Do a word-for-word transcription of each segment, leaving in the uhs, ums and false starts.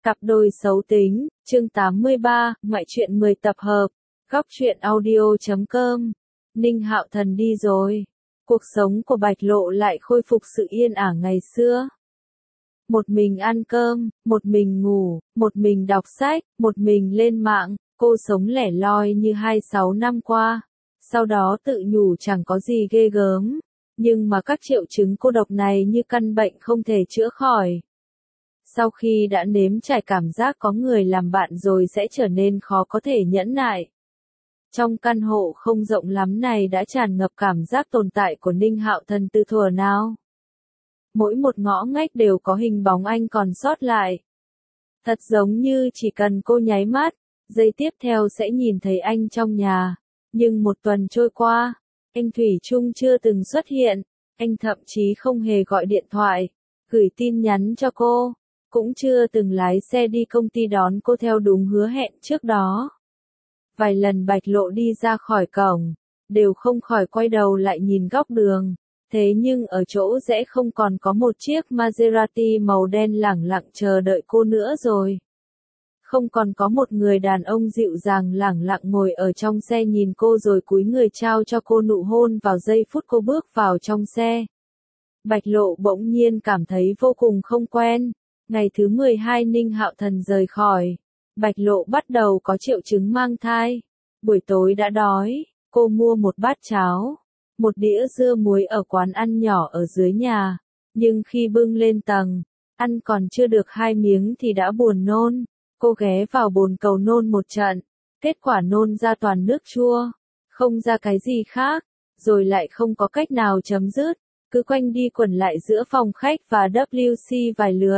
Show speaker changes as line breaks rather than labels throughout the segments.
Cặp đôi xấu tính, chương tám mươi ba, ngoại truyện mười tập hợp, góc truyện audio chấm com. Ninh Hạo Thần đi rồi. Cuộc sống của Bạch Lộ lại khôi phục sự yên ả ngày xưa. Một mình ăn cơm, một mình ngủ, một mình đọc sách, một mình lên mạng, cô sống lẻ loi như hai sáu năm qua. Sau đó tự nhủ chẳng có gì ghê gớm, nhưng mà các triệu chứng cô độc này như căn bệnh không thể chữa khỏi. Sau khi đã nếm trải cảm giác có người làm bạn rồi sẽ trở nên khó có thể nhẫn nại. Trong căn hộ không rộng lắm này đã tràn ngập cảm giác tồn tại của Ninh Hạo Thần từ thuở nào. Mỗi một ngõ ngách đều có hình bóng anh còn sót lại. Thật giống như chỉ cần cô nháy mắt, giây tiếp theo sẽ nhìn thấy anh trong nhà. Nhưng một tuần trôi qua, anh thủy chung chưa từng xuất hiện, anh thậm chí không hề gọi điện thoại, gửi tin nhắn cho cô, cũng chưa từng lái xe đi công ty đón cô theo đúng hứa hẹn trước đó. Vài lần Bạch Lộ đi ra khỏi cổng, đều không khỏi quay đầu lại nhìn góc đường, thế nhưng ở chỗ rẽ không còn có một chiếc Maserati màu đen lẳng lặng chờ đợi cô nữa rồi. Không còn có một người đàn ông dịu dàng lẳng lặng ngồi ở trong xe nhìn cô rồi cúi người trao cho cô nụ hôn vào giây phút cô bước vào trong xe. Bạch Lộ bỗng nhiên cảm thấy vô cùng không quen. Ngày thứ mười hai Ninh Hạo Thần rời khỏi, Bạch Lộ bắt đầu có triệu chứng mang thai. Buổi tối đã đói, cô mua một bát cháo, một đĩa dưa muối ở quán ăn nhỏ ở dưới nhà, nhưng khi bưng lên tầng, ăn còn chưa được hai miếng thì đã buồn nôn. Cô ghé vào bồn cầu nôn một trận, kết quả nôn ra toàn nước chua, không ra cái gì khác, rồi lại không có cách nào chấm dứt, cứ quanh đi quẩn lại giữa phòng khách và W C vài lượt.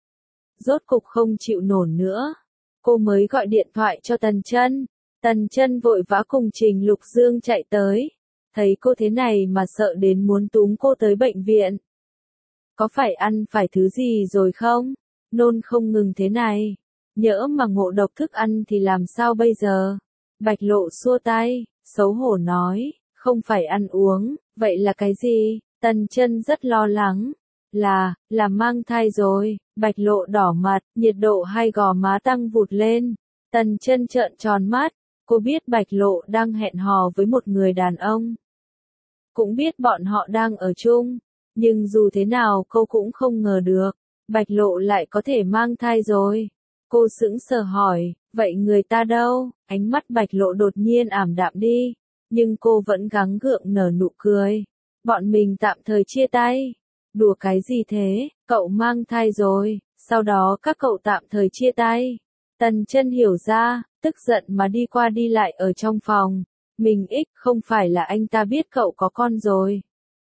Rốt cục không chịu nổi nữa, cô mới gọi điện thoại cho Tần Chân. Tần Chân vội vã cùng Trình Lục Dương chạy tới, thấy cô thế này mà sợ đến muốn túm cô tới bệnh viện. Có phải ăn phải thứ gì rồi không? Nôn không ngừng thế này, nhỡ mà ngộ độc thức ăn thì làm sao bây giờ? Bạch Lộ xua tay, xấu hổ nói, không phải ăn uống, vậy là cái gì? Tần Chân rất lo lắng. Là, là mang thai rồi. Bạch Lộ đỏ mặt, nhiệt độ hai gò má tăng vụt lên. Tần Chân trợn tròn mắt, cô biết Bạch Lộ đang hẹn hò với một người đàn ông. Cũng biết bọn họ đang ở chung, nhưng dù thế nào cô cũng không ngờ được, Bạch Lộ lại có thể mang thai rồi. Cô sững sờ hỏi, vậy người ta đâu? Ánh mắt Bạch Lộ đột nhiên ảm đạm đi, nhưng cô vẫn gắng gượng nở nụ cười. Bọn mình tạm thời chia tay. Đùa cái gì thế, cậu mang thai rồi, sau đó các cậu tạm thời chia tay. Tần Chân hiểu ra, tức giận mà đi qua đi lại ở trong phòng. Mình ích, không phải là anh ta biết cậu có con rồi.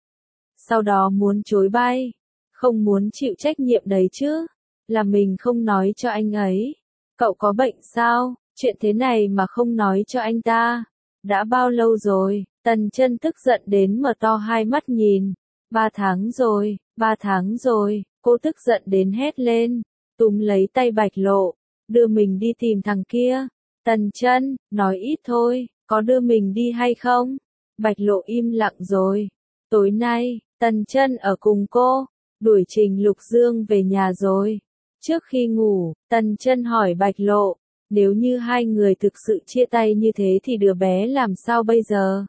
Sau đó muốn chối bay, không muốn chịu trách nhiệm đấy chứ, là mình không nói cho anh ấy. Cậu có bệnh sao, chuyện thế này mà không nói cho anh ta. Đã bao lâu rồi? Tần Chân tức giận đến mở to hai mắt nhìn. Ba tháng rồi, ba tháng rồi, cô tức giận đến hét lên, túm lấy tay Bạch Lộ, đưa mình đi tìm thằng kia. Tần Chân, nói ít thôi, có đưa mình đi hay không? Bạch Lộ im lặng rồi. Tối nay, Tần Chân ở cùng cô, đuổi Trình Lục Dương về nhà rồi. Trước khi ngủ, Tần Chân hỏi Bạch Lộ, nếu như hai người thực sự chia tay như thế thì đứa bé làm sao bây giờ?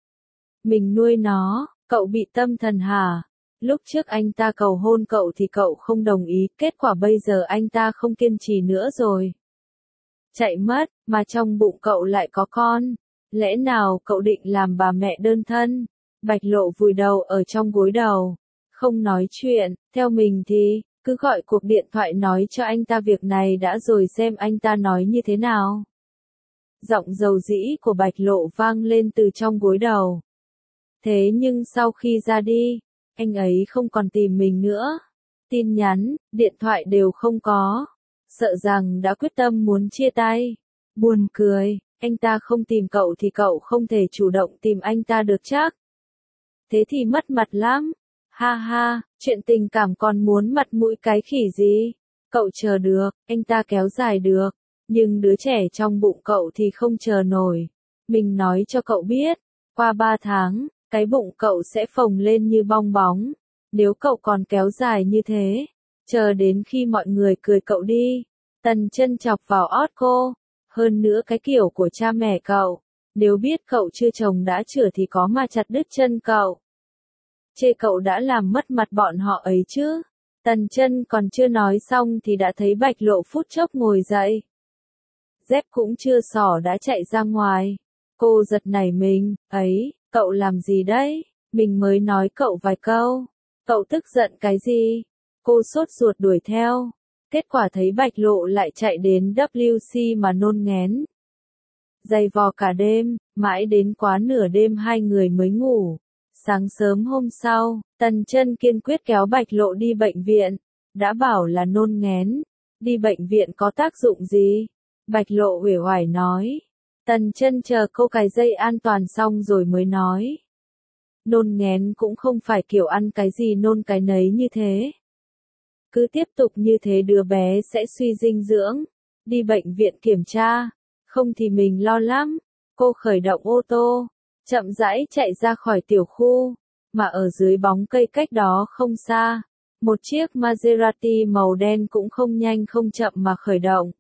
Mình nuôi nó. Cậu bị tâm thần hả? Lúc trước anh ta cầu hôn cậu thì cậu không đồng ý, kết quả bây giờ anh ta không kiên trì nữa rồi. Chạy mất, mà trong bụng cậu lại có con. Lẽ nào cậu định làm bà mẹ đơn thân? Bạch Lộ vùi đầu ở trong gối đầu, không nói chuyện. Theo mình thì, cứ gọi cuộc điện thoại nói cho anh ta việc này đã rồi xem anh ta nói như thế nào. Giọng dầu dĩ của Bạch Lộ vang lên từ trong gối đầu. Thế nhưng sau khi ra đi, anh ấy không còn tìm mình nữa. Tin nhắn, điện thoại đều không có. Sợ rằng đã quyết tâm muốn chia tay. Buồn cười, anh ta không tìm cậu thì cậu không thể chủ động tìm anh ta được chắc. Thế thì mất mặt lắm. Ha ha, chuyện tình cảm còn muốn mặt mũi cái khỉ gì. Cậu chờ được, anh ta kéo dài được. Nhưng đứa trẻ trong bụng cậu thì không chờ nổi. Mình nói cho cậu biết, qua ba tháng, cái bụng cậu sẽ phồng lên như bong bóng. Nếu cậu còn kéo dài như thế, chờ đến khi mọi người cười cậu đi, Tần Chân chọc vào ót cô. Hơn nữa cái kiểu của cha mẹ cậu. Nếu biết cậu chưa chồng đã chửa thì có mà chặt đứt chân cậu. Chê cậu đã làm mất mặt bọn họ ấy chứ. Tần Chân còn chưa nói xong thì đã thấy Bạch Lộ phút chốc ngồi dậy. Dép cũng chưa xỏ đã chạy ra ngoài. Cô giật nảy mình, ấy, cậu làm gì đấy? Mình mới nói cậu vài câu. Cậu tức giận cái gì? Cô sốt ruột đuổi theo. Kết quả thấy Bạch Lộ lại chạy đến W C mà nôn nghén. Giày vò cả đêm, mãi đến quá nửa đêm hai người mới ngủ. Sáng sớm hôm sau, Tần Chân kiên quyết kéo Bạch Lộ đi bệnh viện. Đã bảo là nôn nghén. Đi bệnh viện có tác dụng gì? Bạch Lộ uể oải nói. Tần Chân chờ cô cài dây an toàn xong rồi mới nói. Nôn nghén cũng không phải kiểu ăn cái gì nôn cái nấy như thế. Cứ tiếp tục như thế đứa bé sẽ suy dinh dưỡng. Đi bệnh viện kiểm tra. Không thì mình lo lắm. Cô khởi động ô tô. Chậm rãi chạy ra khỏi tiểu khu. Mà ở dưới bóng cây cách đó không xa. Một chiếc Maserati màu đen cũng không nhanh không chậm mà khởi động.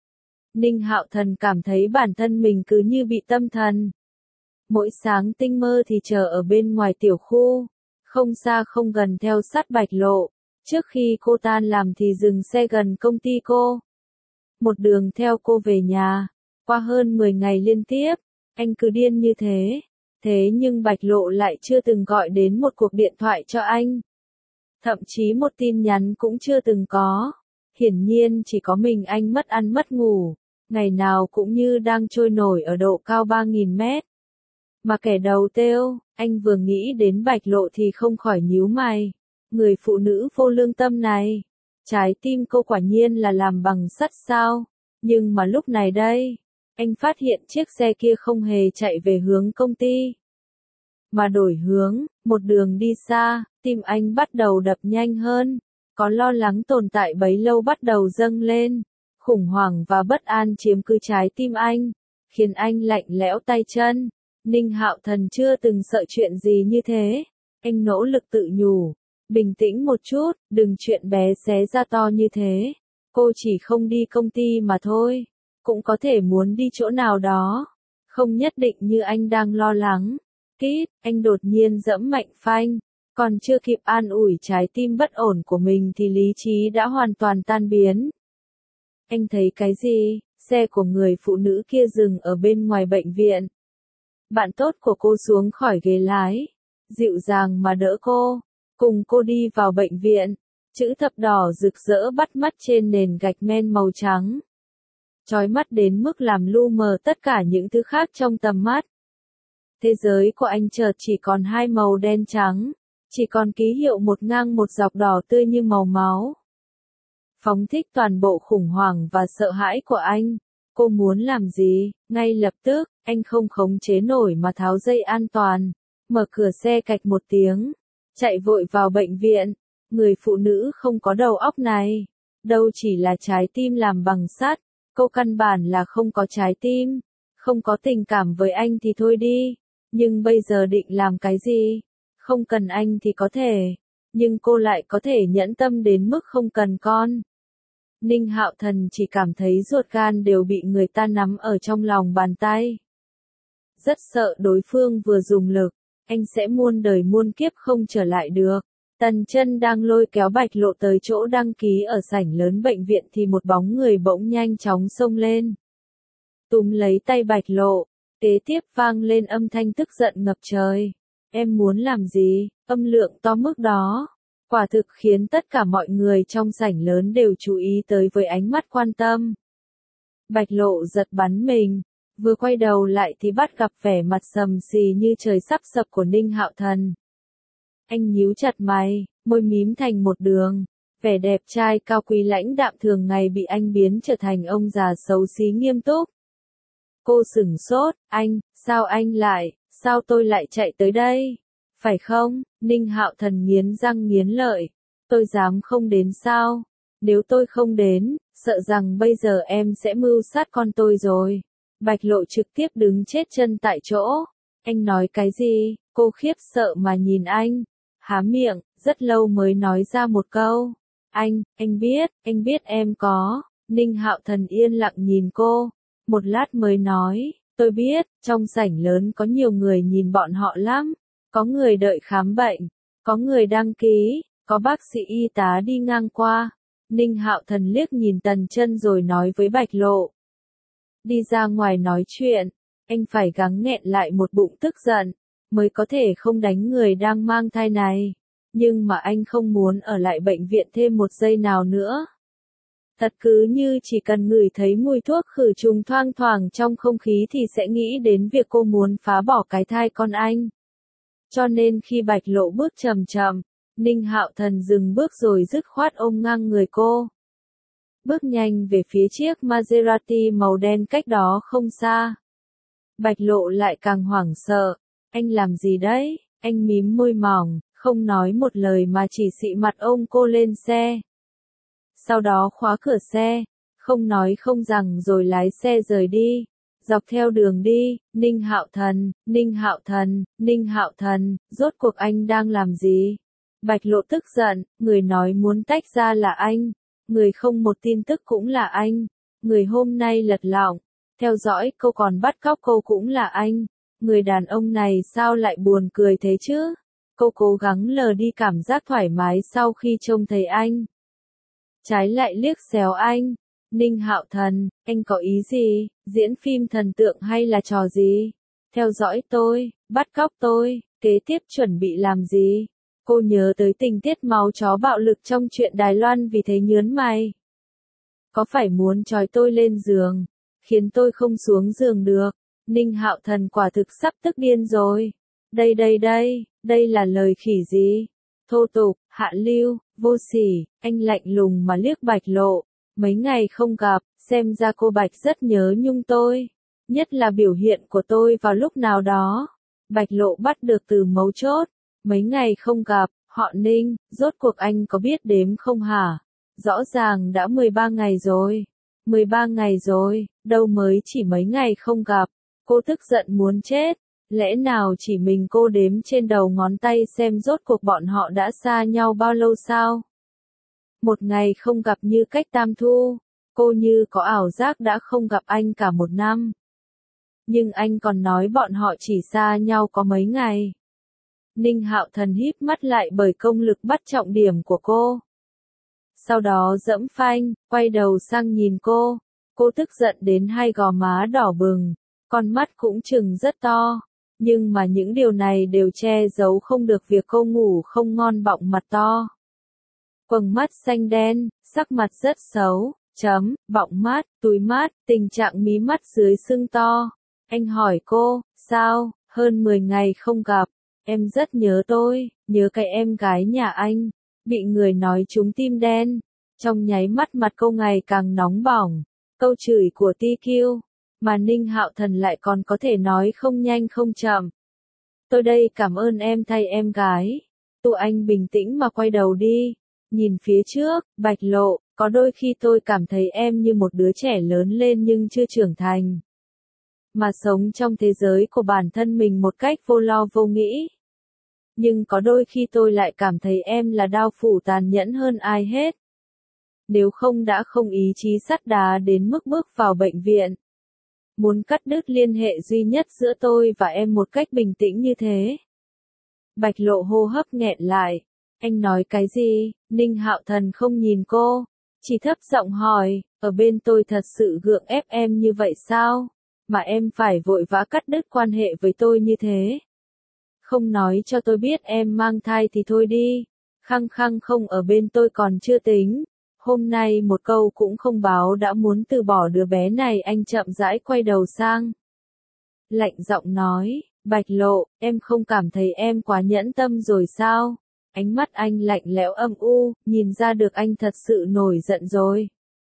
Ninh Hạo Thần cảm thấy bản thân mình cứ như bị tâm thần. Mỗi sáng tinh mơ thì chờ ở bên ngoài tiểu khu. Không xa không gần theo sát Bạch Lộ. Trước khi cô tan làm thì dừng xe gần công ty cô. Một đường theo cô về nhà. Qua hơn mười ngày liên tiếp. Anh cứ điên như thế. Thế nhưng Bạch Lộ lại chưa từng gọi đến một cuộc điện thoại cho anh. Thậm chí một tin nhắn cũng chưa từng có. Hiển nhiên chỉ có mình anh mất ăn mất ngủ. Ngày nào cũng như đang trôi nổi ở độ cao ba nghìn mét. Mà kẻ đầu têu, anh vừa nghĩ đến Bạch Lộ thì không khỏi nhíu mày. Người phụ nữ vô lương tâm này. Trái tim cô quả nhiên là làm bằng sắt sao. Nhưng mà lúc này đây, anh phát hiện chiếc xe kia không hề chạy về hướng công ty. Mà đổi hướng, một đường đi xa, tim anh bắt đầu đập nhanh hơn. Có lo lắng tồn tại bấy lâu bắt đầu dâng lên. Khủng hoảng và bất an chiếm cứ trái tim anh. Khiến anh lạnh lẽo tay chân. Ninh Hạo Thần chưa từng sợ chuyện gì như thế. Anh nỗ lực tự nhủ. Bình tĩnh một chút, đừng chuyện bé xé ra to như thế. Cô chỉ không đi công ty mà thôi. Cũng có thể muốn đi chỗ nào đó. Không nhất định như anh đang lo lắng. Kít, anh đột nhiên giẫm mạnh phanh. Còn chưa kịp an ủi trái tim bất ổn của mình thì lý trí đã hoàn toàn tan biến. Anh thấy cái gì? Xe của người phụ nữ kia dừng ở bên ngoài bệnh viện. Bạn tốt của cô xuống khỏi ghế lái. Dịu dàng mà đỡ cô. Cùng cô đi vào bệnh viện. Chữ thập đỏ rực rỡ bắt mắt trên nền gạch men màu trắng. Chói mắt đến mức làm lu mờ tất cả những thứ khác trong tầm mắt. Thế giới của anh chợt chỉ còn hai màu đen trắng. Chỉ còn ký hiệu một ngang một dọc đỏ tươi như màu máu. Phóng thích toàn bộ khủng hoảng và sợ hãi của anh. Cô muốn làm gì? Ngay lập tức, anh không khống chế nổi mà tháo dây an toàn. Mở cửa xe cạch một tiếng. Chạy vội vào bệnh viện. Người phụ nữ không có đầu óc này. Đâu chỉ là trái tim làm bằng sắt. Cô căn bản là không có trái tim. Không có tình cảm với anh thì thôi đi. Nhưng bây giờ định làm cái gì? Không cần anh thì có thể. Nhưng cô lại có thể nhẫn tâm đến mức không cần con. Ninh Hạo Thần chỉ cảm thấy ruột gan đều bị người ta nắm ở trong lòng bàn tay. Rất sợ đối phương vừa dùng lực. Anh sẽ muôn đời muôn kiếp không trở lại được. Tần Chân đang lôi kéo Bạch Lộ tới chỗ đăng ký ở sảnh lớn bệnh viện thì một bóng người bỗng nhanh chóng xông lên. Túm lấy tay Bạch Lộ. Kế tiếp vang lên âm thanh tức giận ngập trời. Em muốn làm gì? Âm lượng to mức đó. Quả thực khiến tất cả mọi người trong sảnh lớn đều chú ý tới với ánh mắt quan tâm. Bạch Lộ giật bắn mình. Vừa quay đầu lại thì bắt gặp vẻ mặt sầm xì như trời sắp sập của Ninh Hạo Thần. Anh nhíu chặt mày, môi mím thành một đường. Vẻ đẹp trai cao quý lãnh đạm thường ngày bị anh biến trở thành ông già xấu xí nghiêm túc. Cô sửng sốt, anh, sao anh lại, sao tôi lại chạy tới đây? Phải không? Ninh Hạo Thần nghiến răng nghiến lợi. Tôi dám không đến sao? Nếu tôi không đến, sợ rằng bây giờ em sẽ mưu sát con tôi rồi. Bạch Lộ trực tiếp đứng chết chân tại chỗ. Anh nói cái gì? Cô khiếp sợ mà nhìn anh. Há miệng, rất lâu mới nói ra một câu. Anh, anh biết, anh biết em có. Ninh Hạo Thần yên lặng nhìn cô, một lát mới nói, tôi biết, trong sảnh lớn có nhiều người nhìn bọn họ lắm, có người đợi khám bệnh, có người đăng ký, có bác sĩ y tá đi ngang qua. Ninh Hạo Thần liếc nhìn Tần Chân rồi nói với Bạch Lộ. Đi ra ngoài nói chuyện, anh phải gắng nghẹn lại một bụng tức giận, mới có thể không đánh người đang mang thai này. Nhưng mà anh không muốn ở lại bệnh viện thêm một giây nào nữa. Thật cứ như chỉ cần ngửi thấy mùi thuốc khử trùng thoang thoảng trong không khí thì sẽ nghĩ đến việc cô muốn phá bỏ cái thai con anh. Cho nên khi Bạch Lộ bước chậm chậm, Ninh Hạo Thần dừng bước rồi dứt khoát ôm ngang người cô. Bước nhanh về phía chiếc Maserati màu đen cách đó không xa. Bạch Lộ lại càng hoảng sợ. Anh làm gì đấy? Anh mím môi mỏng, không nói một lời mà chỉ xị mặt ôm cô lên xe. Sau đó khóa cửa xe, không nói không rằng rồi lái xe rời đi. Dọc theo đường đi, Ninh Hạo Thần, Ninh Hạo Thần, Ninh Hạo Thần, rốt cuộc anh đang làm gì? Bạch Lộ tức giận, người nói muốn tách ra là anh, người không một tin tức cũng là anh, người hôm nay lật lọng, theo dõi cô còn bắt cóc cô cũng là anh, người đàn ông này sao lại buồn cười thế chứ? Cô cố gắng lờ đi cảm giác thoải mái sau khi trông thấy anh. Trái lại liếc xéo anh. Ninh Hạo Thần, anh có ý gì? Diễn phim thần tượng hay là trò gì? Theo dõi tôi, bắt cóc tôi, kế tiếp chuẩn bị làm gì? Cô nhớ tới tình tiết máu chó bạo lực trong chuyện Đài Loan vì thế nhớn mày. Có phải muốn trói tôi lên giường, khiến tôi không xuống giường được? Ninh Hạo Thần quả thực sắp tức điên rồi. Đây đây đây, đây là lời khỉ gì? Thô tục, hạ lưu, vô sỉ, anh lạnh lùng mà liếc Bạch Lộ. Mấy ngày không gặp, xem ra cô Bạch rất nhớ nhung tôi. Nhất là biểu hiện của tôi vào lúc nào đó. Bạch Lộ bắt được từ mấu chốt. Mấy ngày không gặp, họ Ninh, rốt cuộc anh có biết đếm không hả? Rõ ràng đã mười ba ngày rồi. mười ba ngày rồi, đâu mới chỉ mấy ngày không gặp. Cô tức giận muốn chết. Lẽ nào chỉ mình cô đếm trên đầu ngón tay xem rốt cuộc bọn họ đã xa nhau bao lâu sao? Một ngày không gặp như cách tam thu, cô như có ảo giác đã không gặp anh cả một năm. Nhưng anh còn nói bọn họ chỉ xa nhau có mấy ngày. Ninh Hạo Thần híp mắt lại bởi công lực bắt trọng điểm của cô. Sau đó dẫm phanh, quay đầu sang nhìn cô. Cô tức giận đến hai gò má đỏ bừng, con mắt cũng trừng rất to. Nhưng mà những điều này đều che giấu không được việc cô ngủ không ngon bọng mặt to. Quầng mắt xanh đen, sắc mặt rất xấu, chấm, bọng mắt, túi mắt, tình trạng mí mắt dưới sưng to. Anh hỏi cô, sao, hơn mười ngày không gặp, em rất nhớ tôi, nhớ cái em gái nhà anh, bị người nói trúng tim đen. Trong nháy mắt mặt cô ngày càng nóng bỏng, câu chửi của tê quy, mà Ninh Hạo Thần lại còn có thể nói không nhanh không chậm. Tôi đây cảm ơn em thay em gái. Tụ anh bình tĩnh mà quay đầu đi. Nhìn phía trước, Bạch Lộ, có đôi khi tôi cảm thấy em như một đứa trẻ lớn lên nhưng chưa trưởng thành. Mà sống trong thế giới của bản thân mình một cách vô lo vô nghĩ. Nhưng có đôi khi tôi lại cảm thấy em là đao phủ tàn nhẫn hơn ai hết. Nếu không đã không ý chí sắt đá đến mức bước vào bệnh viện. Muốn cắt đứt liên hệ duy nhất giữa tôi và em một cách bình tĩnh như thế. Bạch Lộ hô hấp nghẹn lại. Anh nói cái gì? Ninh Hạo Thần không nhìn cô, chỉ thấp giọng hỏi, ở bên tôi thật sự gượng ép em như vậy sao? Mà em phải vội vã cắt đứt quan hệ với tôi như thế. Không nói cho tôi biết em mang thai thì thôi đi. Khăng khăng không ở bên tôi còn chưa tính. Hôm nay một câu cũng không báo đã muốn từ bỏ đứa bé này. Anh chậm rãi quay đầu sang. Lạnh giọng nói, Bạch Lộ, em không cảm thấy em quá nhẫn tâm rồi sao? Ánh mắt anh lạnh lẽo âm u, nhìn ra được anh thật sự nổi giận rồi.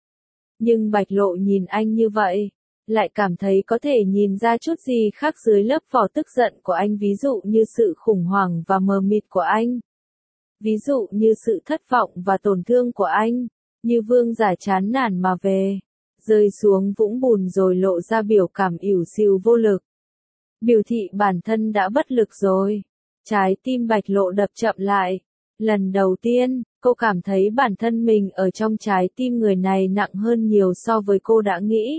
Nhưng Bạch Lộ nhìn anh như vậy, lại cảm thấy có thể nhìn ra chút gì khác dưới lớp vỏ tức giận của anh, ví dụ như sự khủng hoảng và mờ mịt của anh. Ví dụ như sự thất vọng và tổn thương của anh, như vương giả chán nản mà về, rơi xuống vũng bùn rồi lộ ra biểu cảm ỉu xìu vô lực. Biểu thị bản thân đã bất lực rồi. Trái tim Bạch Lộ đập chậm lại. Lần đầu tiên, cô cảm thấy bản thân mình ở trong trái tim người này nặng hơn nhiều so với cô đã nghĩ.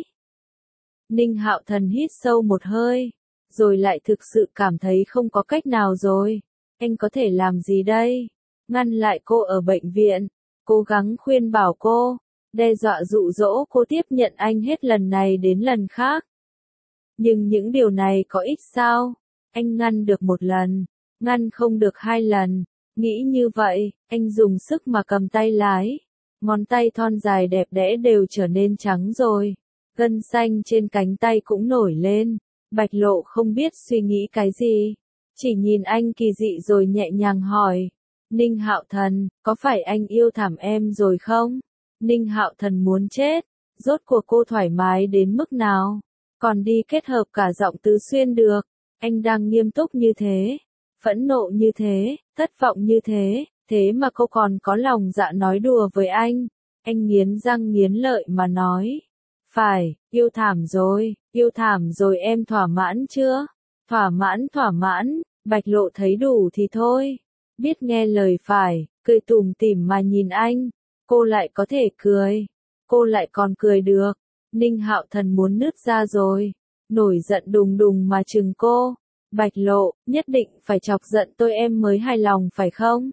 Ninh Hạo Thần hít sâu một hơi, rồi lại thực sự cảm thấy không có cách nào rồi. Anh có thể làm gì đây? Ngăn lại cô ở bệnh viện, cố gắng khuyên bảo cô, đe dọa dụ dỗ cô tiếp nhận anh hết lần này đến lần khác. Nhưng những điều này có ích sao? Anh ngăn được một lần, ngăn không được hai lần. Nghĩ như vậy, anh dùng sức mà cầm tay lái. Ngón tay thon dài đẹp đẽ đều trở nên trắng rồi. Gân xanh trên cánh tay cũng nổi lên. Bạch Lộ không biết suy nghĩ cái gì. Chỉ nhìn anh kỳ dị rồi nhẹ nhàng hỏi. Ninh Hạo Thần, có phải anh yêu thảm em rồi không? Ninh Hạo Thần muốn chết. Rốt cuộc cô thoải mái đến mức nào? Còn đi kết hợp cả giọng tứ xuyên được. Anh đang nghiêm túc như thế, phẫn nộ như thế, thất vọng như thế, thế mà cô còn có lòng dạ nói đùa với anh. Anh nghiến răng nghiến lợi mà nói. Phải, yêu thảm rồi, yêu thảm rồi em thỏa mãn chưa? Thỏa mãn thỏa mãn, Bạch Lộ thấy đủ thì thôi. Biết nghe lời phải, cười tủm tỉm mà nhìn anh. Cô lại có thể cười. Cô lại còn cười được. Ninh Hạo Thần muốn nứt ra rồi. Nổi giận đùng đùng mà chừng cô. Bạch Lộ, nhất định phải chọc giận tôi em mới hài lòng phải không?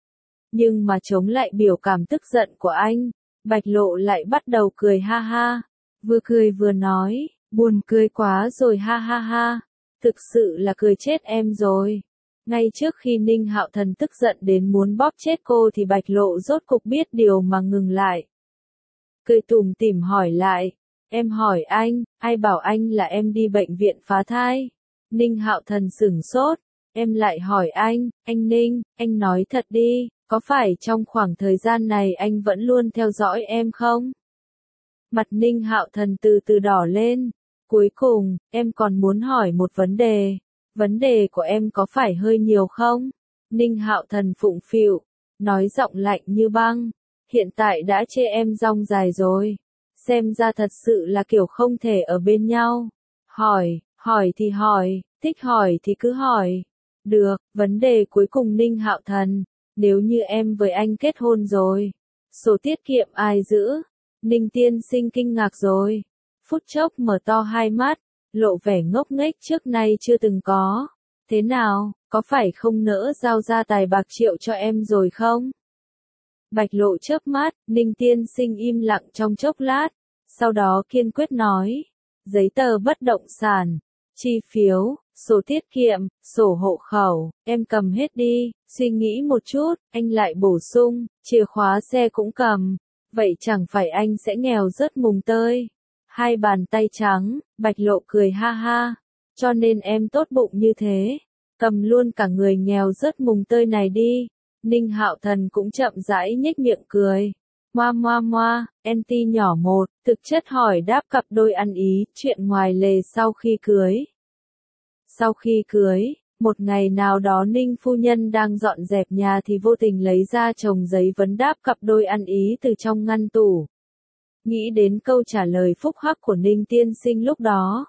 Nhưng mà chống lại biểu cảm tức giận của anh, Bạch Lộ lại bắt đầu cười ha ha. Vừa cười vừa nói, buồn cười quá rồi ha ha ha. Thực sự là cười chết em rồi. Ngay trước khi Ninh Hạo Thần tức giận đến muốn bóp chết cô thì Bạch Lộ rốt cục biết điều mà ngừng lại. Cười tủm tỉm hỏi lại. Em hỏi anh, ai bảo anh là em đi bệnh viện phá thai? Ninh Hạo Thần sửng sốt. Em lại hỏi anh, anh Ninh, anh nói thật đi, có phải trong khoảng thời gian này anh vẫn luôn theo dõi em không? Mặt Ninh Hạo Thần từ từ đỏ lên. Cuối cùng, em còn muốn hỏi một vấn đề. Vấn đề của em có phải hơi nhiều không? Ninh Hạo Thần phụng phịu, nói giọng lạnh như băng. Hiện tại đã chê em rong dài rồi. Xem ra thật sự là kiểu không thể ở bên nhau. Hỏi, hỏi thì hỏi, thích hỏi thì cứ hỏi. Được, vấn đề cuối cùng Ninh Hạo Thần, nếu như em với anh kết hôn rồi, sổ tiết kiệm ai giữ? Ninh Tiên Sinh kinh ngạc rồi. Phút chốc mở to hai mắt, lộ vẻ ngốc nghếch trước nay chưa từng có. Thế nào, có phải không nỡ giao ra tài bạc triệu cho em rồi không? Bạch Lộ chớp mắt, Ninh Tiên Sinh im lặng trong chốc lát, sau đó kiên quyết nói, giấy tờ bất động sản, chi phiếu, sổ tiết kiệm, sổ hộ khẩu, em cầm hết đi. Suy nghĩ một chút, anh lại bổ sung, chìa khóa xe cũng cầm, vậy chẳng phải anh sẽ nghèo rớt mùng tơi. Hai bàn tay trắng, Bạch Lộ cười ha ha, cho nên em tốt bụng như thế, cầm luôn cả người nghèo rớt mùng tơi này đi. Ninh Hạo Thần cũng chậm rãi nhếch miệng cười. Moa moa moa, en ti nhỏ một, thực chất hỏi đáp cặp đôi ăn ý, chuyện ngoài lề sau khi cưới. Sau khi cưới, một ngày nào đó Ninh phu nhân đang dọn dẹp nhà thì vô tình lấy ra chồng giấy vấn đáp cặp đôi ăn ý từ trong ngăn tủ. Nghĩ đến câu trả lời phúc hắc của Ninh Tiên Sinh lúc đó,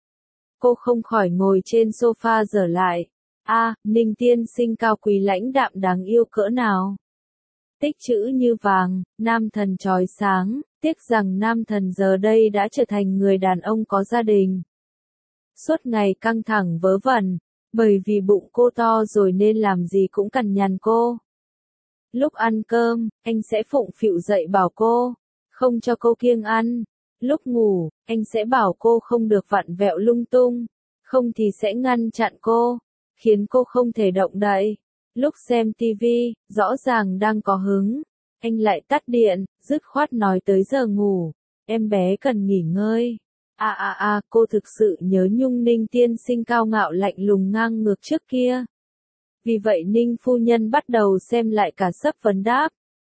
cô không khỏi ngồi trên sofa dở lại. A, à, Ninh Tiên Sinh cao quý lãnh đạm đáng yêu cỡ nào. Tích chữ như vàng, nam thần chói sáng, tiếc rằng nam thần giờ đây đã trở thành người đàn ông có gia đình. Suốt ngày căng thẳng vớ vẩn, bởi vì bụng cô to rồi nên làm gì cũng cằn nhằn cô. Lúc ăn cơm, anh sẽ phụng phịu dậy bảo cô, không cho cô kiêng ăn. Lúc ngủ, anh sẽ bảo cô không được vặn vẹo lung tung, không thì sẽ ngăn chặn cô, khiến cô không thể động đậy. Lúc xem tivi, rõ ràng đang có hứng, anh lại tắt điện, dứt khoát nói tới giờ ngủ, em bé cần nghỉ ngơi. A a a, cô thực sự nhớ nhung Ninh Tiên Sinh cao ngạo lạnh lùng ngang ngược trước kia. Vì vậy Ninh phu nhân bắt đầu xem lại cả sấp vấn đáp.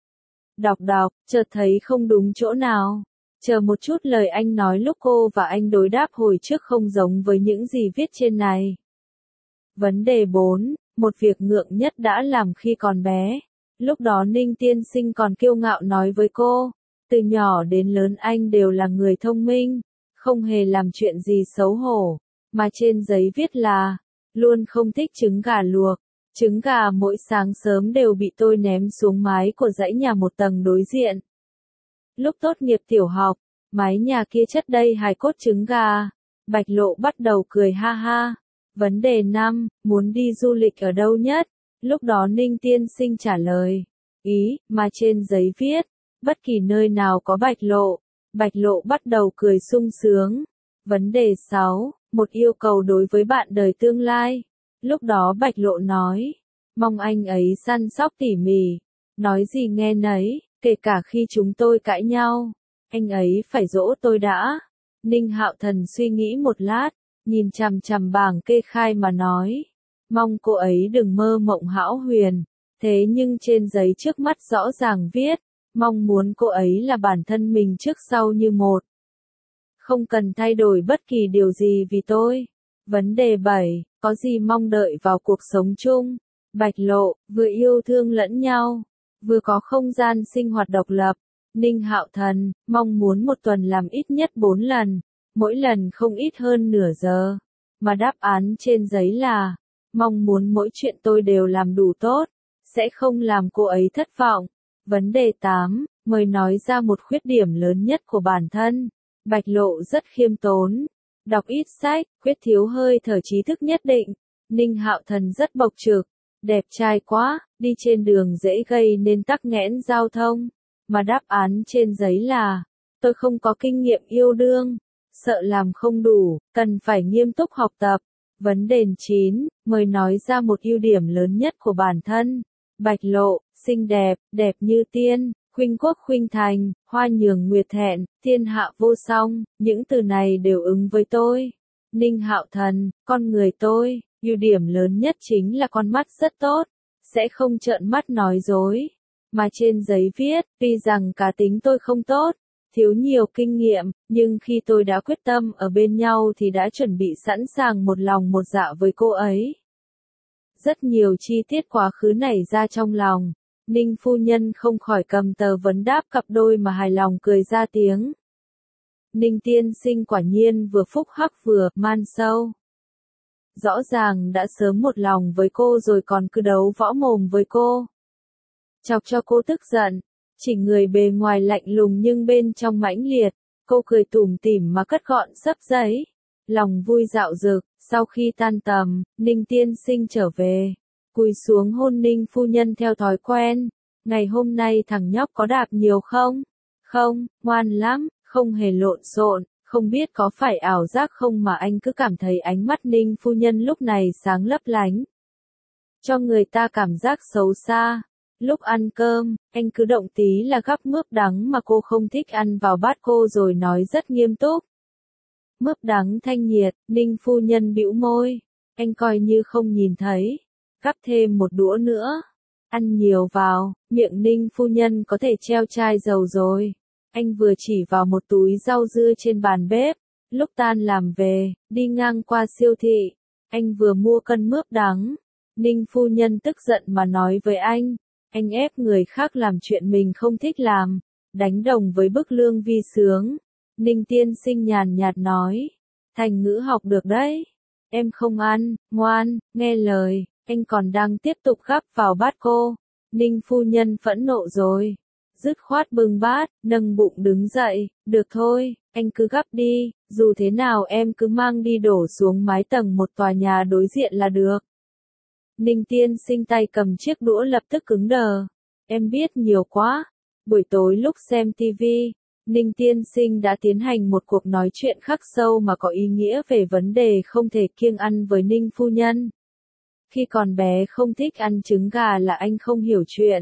Đọc đọc, chợt thấy không đúng chỗ nào. Chờ một chút, lời anh nói lúc cô và anh đối đáp hồi trước không giống với những gì viết trên này. Vấn đề bốn, một việc ngượng nhất đã làm khi còn bé. Lúc đó Ninh Tiên Sinh còn kiêu ngạo nói với cô, từ nhỏ đến lớn anh đều là người thông minh, không hề làm chuyện gì xấu hổ, mà trên giấy viết là, luôn không thích trứng gà luộc, Trứng gà mỗi sáng sớm đều bị tôi ném xuống mái của dãy nhà một tầng đối diện. Lúc tốt nghiệp tiểu học, mái nhà kia chất đầy hài cốt trứng gà. Bạch Lộ bắt đầu cười ha ha. Vấn đề năm, muốn đi du lịch ở đâu nhất? Lúc đó Ninh Tiên Sinh trả lời. Ý, mà trên giấy viết, bất kỳ nơi nào có Bạch Lộ. Bạch Lộ bắt đầu cười sung sướng. Vấn đề sáu, một yêu cầu đối với bạn đời tương lai. Lúc đó Bạch Lộ nói, mong anh ấy săn sóc tỉ mỉ, nói gì nghe nấy, kể cả khi chúng tôi cãi nhau, anh ấy phải dỗ tôi đã. Ninh Hạo Thần suy nghĩ một lát, nhìn chằm chằm bảng kê khai mà nói, mong cô ấy đừng mơ mộng hão huyền, thế nhưng trên giấy trước mắt rõ ràng viết, mong muốn cô ấy là bản thân mình trước sau như một. Không cần thay đổi bất kỳ điều gì vì tôi. Vấn đề bảy, có gì mong đợi vào cuộc sống chung? Bạch Lộ, vừa yêu thương lẫn nhau, vừa có không gian sinh hoạt độc lập. Ninh Hạo Thần, mong muốn một tuần làm ít nhất bốn lần, mỗi lần không ít hơn nửa giờ. Mà đáp án trên giấy là, mong muốn mỗi chuyện tôi đều làm đủ tốt, sẽ không làm cô ấy thất vọng. Vấn đề tám, mời nói ra một khuyết điểm lớn nhất của bản thân. Bạch Lộ rất khiêm tốn, đọc ít sách, khuyết thiếu hơi thở trí thức nhất định. Ninh Hạo Thần rất bộc trực, đẹp trai quá, đi trên đường dễ gây nên tắc nghẽn giao thông. Mà đáp án trên giấy là, tôi không có kinh nghiệm yêu đương, sợ làm không đủ, cần phải nghiêm túc học tập. Vấn đề chín, mời nói ra một ưu điểm lớn nhất của bản thân. Bạch Lộ, xinh đẹp, đẹp như tiên, khuynh quốc khuynh thành, hoa nhường nguyệt thẹn, thiên hạ vô song, những từ này đều ứng với tôi. Ninh Hạo Thần, con người tôi, ưu điểm lớn nhất chính là con mắt rất tốt, sẽ không trợn mắt nói dối. Mà trên giấy viết, tuy rằng cá tính tôi không tốt, thiếu nhiều kinh nghiệm, nhưng khi tôi đã quyết tâm ở bên nhau thì đã chuẩn bị sẵn sàng một lòng một dạ với cô ấy. Rất nhiều chi tiết quá khứ nảy ra trong lòng. Ninh phu nhân không khỏi cầm tờ vấn đáp cặp đôi mà hài lòng cười ra tiếng. Ninh Tiên Sinh quả nhiên vừa phúc hắc vừa man sâu. Rõ ràng đã sớm một lòng với cô rồi còn cứ đấu võ mồm với cô. Chọc cho cô tức giận, chỉ người bề ngoài lạnh lùng nhưng bên trong mãnh liệt, cô cười tủm tỉm mà cất gọn xấp giấy. Lòng vui dạo dực, sau khi tan tầm, Ninh Tiên Sinh trở về. Cúi xuống hôn Ninh phu nhân theo thói quen. Ngày hôm nay thằng nhóc có đạp nhiều không? Không, ngoan lắm, không hề lộn xộn, không biết có phải ảo giác không mà anh cứ cảm thấy ánh mắt Ninh phu nhân lúc này sáng lấp lánh. Cho người ta cảm giác xấu xa. Lúc ăn cơm, anh cứ động tí là gắp mướp đắng mà cô không thích ăn vào bát cô rồi nói rất nghiêm túc. Mướp đắng thanh nhiệt, Ninh phu nhân bĩu môi. Anh coi như không nhìn thấy. Gắp thêm một đũa nữa. Ăn nhiều vào, miệng Ninh phu nhân có thể treo chai dầu rồi. Anh vừa chỉ vào một túi rau dưa trên bàn bếp. Lúc tan làm về, đi ngang qua siêu thị. Anh vừa mua cân mướp đắng. Ninh phu nhân tức giận mà nói với anh. Anh ép người khác làm chuyện mình không thích làm. Đánh đồng với bức lương vi sướng. Ninh Tiên Sinh nhàn nhạt nói. Thành ngữ học được đấy. Em không ăn, ngoan, nghe lời. Anh còn đang tiếp tục gắp vào bát cô. Ninh phu nhân phẫn nộ rồi. Dứt khoát bưng bát, nâng bụng đứng dậy. Được thôi, anh cứ gắp đi. Dù thế nào em cứ mang đi đổ xuống mái tầng một tòa nhà đối diện là được. Ninh Tiên Sinh tay cầm chiếc đũa lập tức cứng đờ. Em biết nhiều quá. Buổi tối lúc xem tivi, Ninh Tiên Sinh đã tiến hành một cuộc nói chuyện khắc sâu mà có ý nghĩa về vấn đề không thể kiêng ăn với Ninh phu nhân. Khi còn bé không thích ăn trứng gà là anh không hiểu chuyện.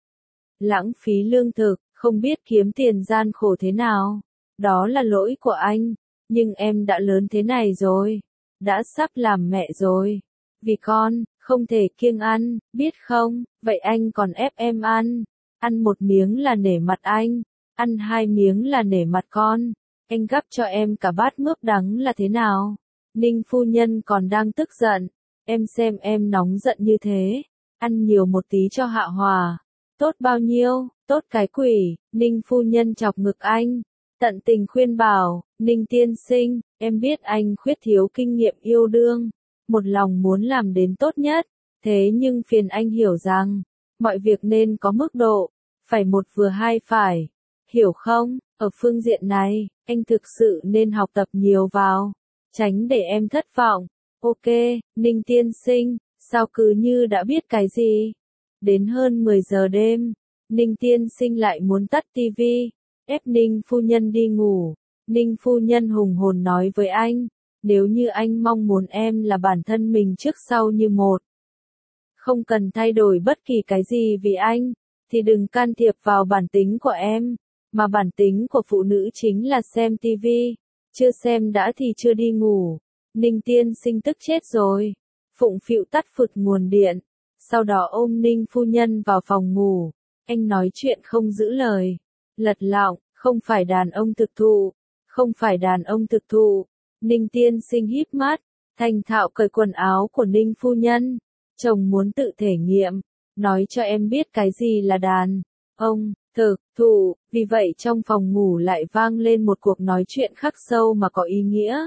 Lãng phí lương thực, không biết kiếm tiền gian khổ thế nào. Đó là lỗi của anh. Nhưng em đã lớn thế này rồi. Đã sắp làm mẹ rồi. Vì con, không thể kiêng ăn, biết không? Vậy anh còn ép em ăn. Ăn một miếng là nể mặt anh. Ăn hai miếng là nể mặt con. Anh gắp cho em cả bát mướp đắng là thế nào? Ninh phu nhân còn đang tức giận. Em xem em nóng giận như thế. Ăn nhiều một tí cho hạ hòa. Tốt bao nhiêu, tốt cái quỷ. Ninh phu nhân chọc ngực anh. Tận tình khuyên bảo, Ninh Tiên Sinh, em biết anh khuyết thiếu kinh nghiệm yêu đương. Một lòng muốn làm đến tốt nhất. Thế nhưng phiền anh hiểu rằng, mọi việc nên có mức độ, phải một vừa hai phải, hiểu không? Ở phương diện này, anh thực sự nên học tập nhiều vào, tránh để em thất vọng. Ok, Ninh tiên sinh, sao cứ như đã biết cái gì? Đến hơn mười giờ đêm, Ninh tiên sinh lại muốn tắt tivi, ép Ninh phu nhân đi ngủ. Ninh phu nhân hùng hồn nói với anh, nếu như anh mong muốn em là bản thân mình trước sau như một, không cần thay đổi bất kỳ cái gì vì anh, thì đừng can thiệp vào bản tính của em, mà bản tính của phụ nữ chính là xem tivi, chưa xem đã thì chưa đi ngủ. Ninh tiên sinh tức chết rồi, phụng phịu tắt phụt nguồn điện, sau đó ôm Ninh phu nhân vào phòng ngủ. Anh nói chuyện không giữ lời, lật lọng, không phải đàn ông thực thụ, không phải đàn ông thực thụ. Ninh tiên sinh híp mắt, thành thạo cởi quần áo của Ninh phu nhân. Chồng muốn tự thể nghiệm, nói cho em biết cái gì là đàn ông thực thụ, vì vậy trong phòng ngủ lại vang lên một cuộc nói chuyện khắc sâu mà có ý nghĩa.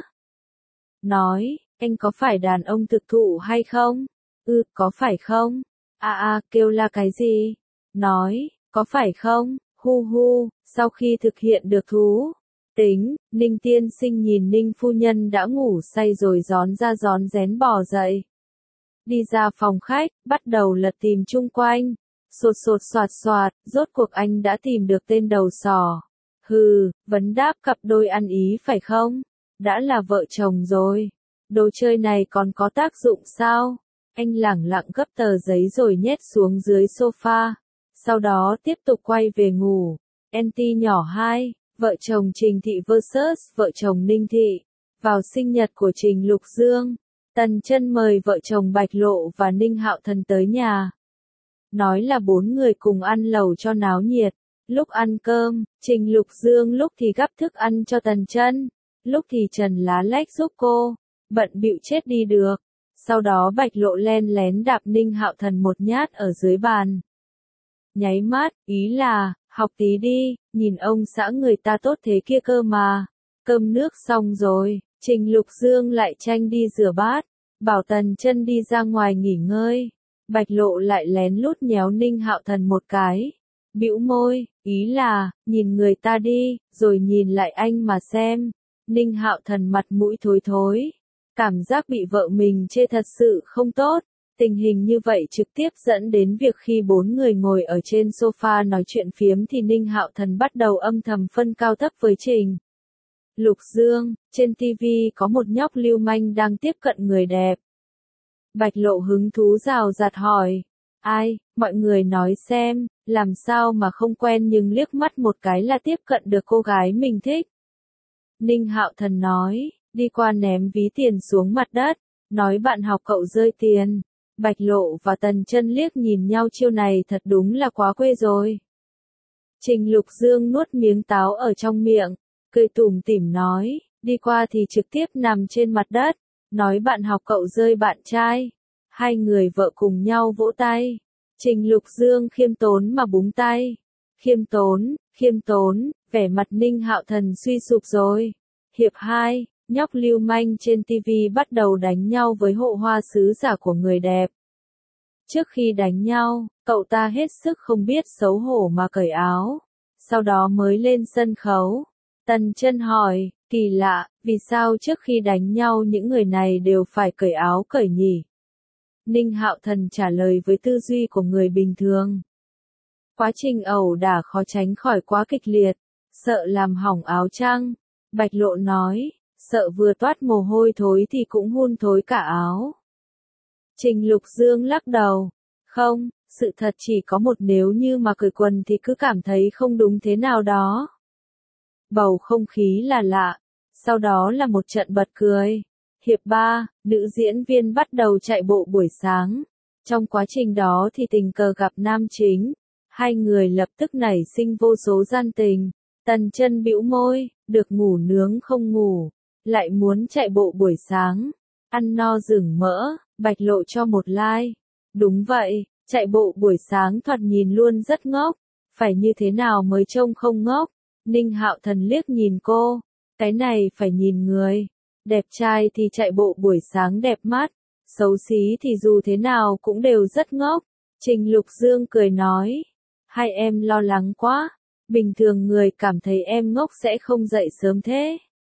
Nói, anh có phải đàn ông thực thụ hay không? Ừ, có phải không? À à, kêu là cái gì? Nói, có phải không? Hu hu, sau khi thực hiện được thú tính, Ninh tiên sinh nhìn Ninh phu nhân đã ngủ say rồi rón ra rón rén bò dậy. Đi ra phòng khách, bắt đầu lật tìm chung quanh. Sột sột soạt soạt, rốt cuộc anh đã tìm được tên đầu sỏ. Hừ, vấn đáp cặp đôi ăn ý phải không? Đã là vợ chồng rồi. Đồ chơi này còn có tác dụng sao? Anh lẳng lặng gấp tờ giấy rồi nhét xuống dưới sofa. Sau đó tiếp tục quay về ngủ. en tê nhỏ hai, vợ chồng Trình Thị versus vợ chồng Ninh Thị. Vào sinh nhật của Trình Lục Dương, Tần Chân mời vợ chồng Bạch Lộ và Ninh Hạo Thần tới nhà. Nói là bốn người cùng ăn lẩu cho náo nhiệt. Lúc ăn cơm, Trình Lục Dương lúc thì gắp thức ăn cho Tần Chân, lúc thì trần lá lách giúp cô, bận bịu chết đi được. Sau đó Bạch Lộ len lén đạp Ninh Hạo Thần một nhát ở dưới bàn. Nháy mắt, ý là, học tí đi, nhìn ông xã người ta tốt thế kia cơ mà. Cơm nước xong rồi, Trình Lục Dương lại tranh đi rửa bát, bảo Tần Chân đi ra ngoài nghỉ ngơi. Bạch Lộ lại lén lút nhéo Ninh Hạo Thần một cái, bĩu môi, ý là, nhìn người ta đi, rồi nhìn lại anh mà xem. Ninh Hạo Thần mặt mũi thối thối, cảm giác bị vợ mình chê thật sự không tốt. Tình hình như vậy trực tiếp dẫn đến việc khi bốn người ngồi ở trên sofa nói chuyện phiếm thì Ninh Hạo Thần bắt đầu âm thầm phân cao thấp với Trình Lục Dương. Trên tivi có một nhóc lưu manh đang tiếp cận người đẹp. Bạch Lộ hứng thú rào rạt hỏi, ai, mọi người nói xem, làm sao mà không quen nhưng liếc mắt một cái là tiếp cận được cô gái mình thích. Ninh Hạo Thần nói, đi qua ném ví tiền xuống mặt đất, nói bạn học cậu rơi tiền. Bạch Lộ và Tần Chân liếc nhìn nhau, chiêu này thật đúng là quá quê rồi. Trình Lục Dương nuốt miếng táo ở trong miệng, cười tủm tỉm nói, đi qua thì trực tiếp nằm trên mặt đất, nói bạn học cậu rơi bạn trai. Hai người vợ cùng nhau vỗ tay. Trình Lục Dương khiêm tốn mà búng tay. Khiêm tốn, khiêm tốn, vẻ mặt Ninh Hạo Thần suy sụp rồi. Hiệp hai, nhóc lưu manh trên tivi bắt đầu đánh nhau với hộ hoa sứ giả của người đẹp. Trước khi đánh nhau, cậu ta hết sức không biết xấu hổ mà cởi áo, sau đó mới lên sân khấu. Tần Chân hỏi, kỳ lạ, vì sao trước khi đánh nhau những người này đều phải cởi áo cởi nhỉ? Ninh Hạo Thần trả lời với tư duy của người bình thường. Quá trình ẩu đả khó tránh khỏi quá kịch liệt, sợ làm hỏng áo chăng? Bạch Lộ nói, sợ vừa toát mồ hôi thối thì cũng hun thối cả áo. Trình Lục Dương lắc đầu, không, sự thật chỉ có một, nếu như mà cởi quần thì cứ cảm thấy không đúng thế nào đó. Bầu không khí là lạ, sau đó là một trận bật cười. Hiệp ba, nữ diễn viên bắt đầu chạy bộ buổi sáng. Trong quá trình đó thì tình cờ gặp nam chính. Hai người lập tức nảy sinh vô số gian tình. Tần Chân bĩu môi, được ngủ nướng không ngủ, lại muốn chạy bộ buổi sáng. Ăn no rừng mỡ, Bạch Lộ cho một like. Đúng vậy, chạy bộ buổi sáng thoạt nhìn luôn rất ngốc. Phải như thế nào mới trông không ngốc? Ninh Hạo Thần liếc nhìn cô. Cái này phải nhìn người. Đẹp trai thì chạy bộ buổi sáng đẹp mắt, Xấu xí thì dù thế nào cũng đều rất ngốc. Trình Lục Dương cười nói. Hai em lo lắng quá. Bình thường người cảm thấy em ngốc sẽ không dậy sớm thế.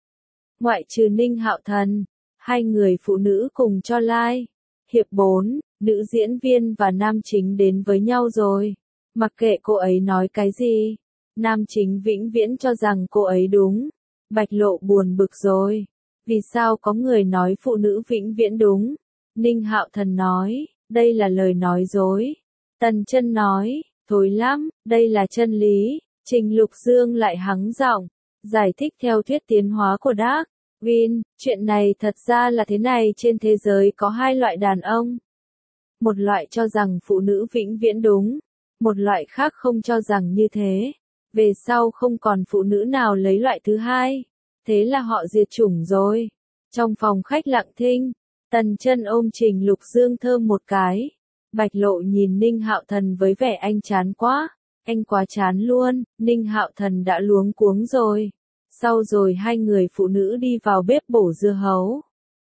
Ngoại trừ Ninh Hạo Thần, hai người phụ nữ cùng cho like. Hiệp bốn, nữ diễn viên và nam chính đến với nhau rồi. Mặc kệ cô ấy nói cái gì, nam chính vĩnh viễn cho rằng cô ấy đúng. Bạch Lộ buồn bực rồi. Vì sao có người nói phụ nữ vĩnh viễn đúng? Ninh Hạo Thần nói, đây là lời nói dối. Tần Chân nói, thối lắm, đây là chân lý. Trình Lục Dương lại hắng giọng, giải thích theo thuyết tiến hóa của Darwin, chuyện này thật ra là thế này, trên thế giới có hai loại đàn ông. Một loại cho rằng phụ nữ vĩnh viễn đúng, một loại khác không cho rằng như thế. Về sau không còn phụ nữ nào lấy loại thứ hai, thế là họ diệt chủng rồi. Trong phòng khách lặng thinh, Tần Chân ôm Trình Lục Dương thơm một cái. Bạch Lộ nhìn Ninh Hạo Thần với vẻ anh chán quá. Anh quá chán luôn, Ninh Hạo Thần đã luống cuống rồi. Sau rồi hai người phụ nữ đi vào bếp bổ dưa hấu.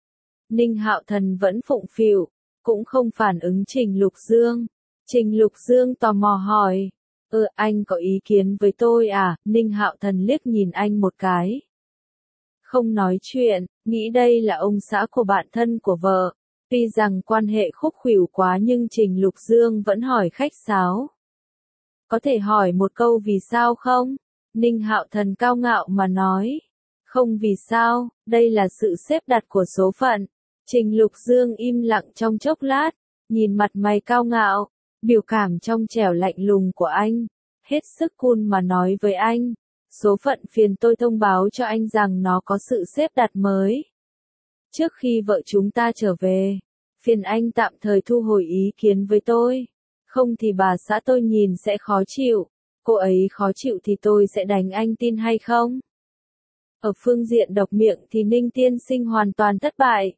Ninh Hạo Thần vẫn phụng phịu, cũng không phản ứng Trình Lục Dương. Trình Lục Dương tò mò hỏi, ơ anh có ý kiến với tôi à? Ninh Hạo Thần liếc nhìn anh một cái. Không nói chuyện, nghĩ đây là ông xã của bạn thân của vợ. Tuy rằng quan hệ khúc khuỷu quá nhưng Trình Lục Dương vẫn hỏi khách sáo. Có thể hỏi một câu vì sao không? Ninh Hạo Thần cao ngạo mà nói. Không vì sao, đây là sự xếp đặt của số phận. Trình Lục Dương im lặng trong chốc lát, nhìn mặt mày cao ngạo, biểu cảm trong trẻo lạnh lùng của anh. Hết sức cool mà nói với anh. Số phận phiền tôi thông báo cho anh rằng nó có sự xếp đặt mới. Trước khi vợ chúng ta trở về, phiền anh tạm thời thu hồi ý kiến với tôi. Không thì bà xã tôi nhìn sẽ khó chịu. Cô ấy khó chịu thì tôi sẽ đánh anh, tin hay không? Ở phương diện độc miệng thì Ninh tiên sinh hoàn toàn thất bại.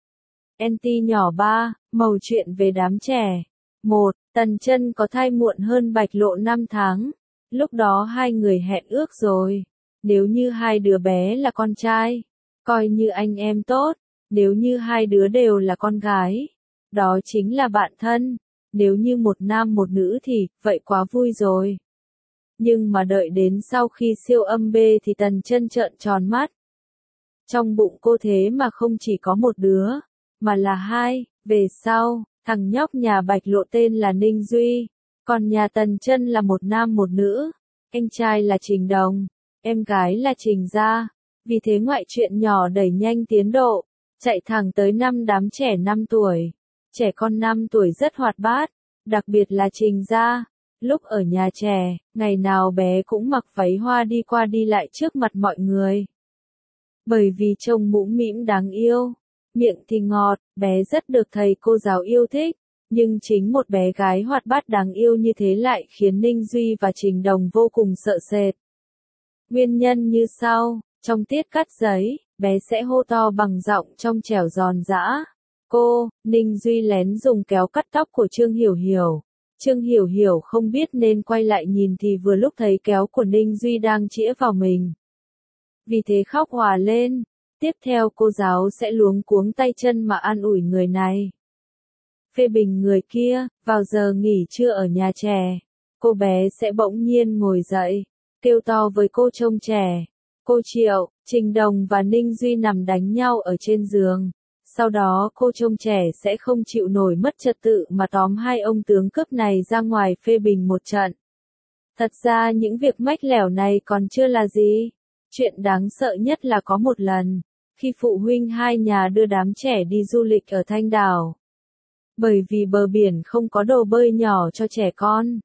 en tê nhỏ ba, mẩu chuyện về đám trẻ. một. Tần Chân có thai muộn hơn Bạch Lộ năm tháng. Lúc đó hai người hẹn ước rồi. Nếu như hai đứa bé là con trai, coi như anh em tốt. Nếu như hai đứa đều là con gái, đó chính là bạn thân. Nếu như một nam một nữ thì, vậy quá vui rồi. Nhưng mà đợi đến sau khi siêu âm B thì Tần Chân trợn tròn mắt. Trong bụng cô thế mà không chỉ có một đứa, mà là hai. Về sau, thằng nhóc nhà Bạch Lộ tên là Ninh Duy, còn nhà Tần Chân là một nam một nữ. Anh trai là Trình Đồng, em gái là Trình Gia. Vì thế ngoại chuyện nhỏ đẩy nhanh tiến độ, chạy thẳng tới năm đám trẻ năm tuổi. Trẻ con năm tuổi rất hoạt bát, đặc biệt là Trình Gia. Lúc ở nhà trẻ, ngày nào bé cũng mặc váy hoa đi qua đi lại trước mặt mọi người. Bởi vì trông mũm mĩm đáng yêu, miệng thì ngọt, bé rất được thầy cô giáo yêu thích. Nhưng chính một bé gái hoạt bát đáng yêu như thế lại khiến Ninh Duy và Trình Đồng vô cùng sợ sệt. Nguyên nhân như sau, trong tiết cắt giấy, bé sẽ hô to bằng giọng trong trẻo giòn giã. Cô, Ninh Duy lén dùng kéo cắt tóc của Trương Hiểu Hiểu. Trương Hiểu Hiểu không biết nên quay lại nhìn thì vừa lúc thấy kéo của Ninh Duy đang chĩa vào mình. Vì thế khóc òa lên. Tiếp theo cô giáo sẽ luống cuống tay chân mà an ủi người này, phê bình người kia. Vào giờ nghỉ trưa ở nhà trẻ, cô bé sẽ bỗng nhiên ngồi dậy, kêu to với cô trông trẻ. Cô Triệu, Trình Đồng và Ninh Duy nằm đánh nhau ở trên giường. Sau đó cô trông trẻ sẽ không chịu nổi mất trật tự mà tóm hai ông tướng cướp này ra ngoài phê bình một trận. Thật ra những việc mách lẻo này còn chưa là gì. Chuyện đáng sợ nhất là có một lần, khi phụ huynh hai nhà đưa đám trẻ đi du lịch ở Thanh Đảo. Bởi vì bờ biển không có đồ bơi nhỏ cho trẻ con,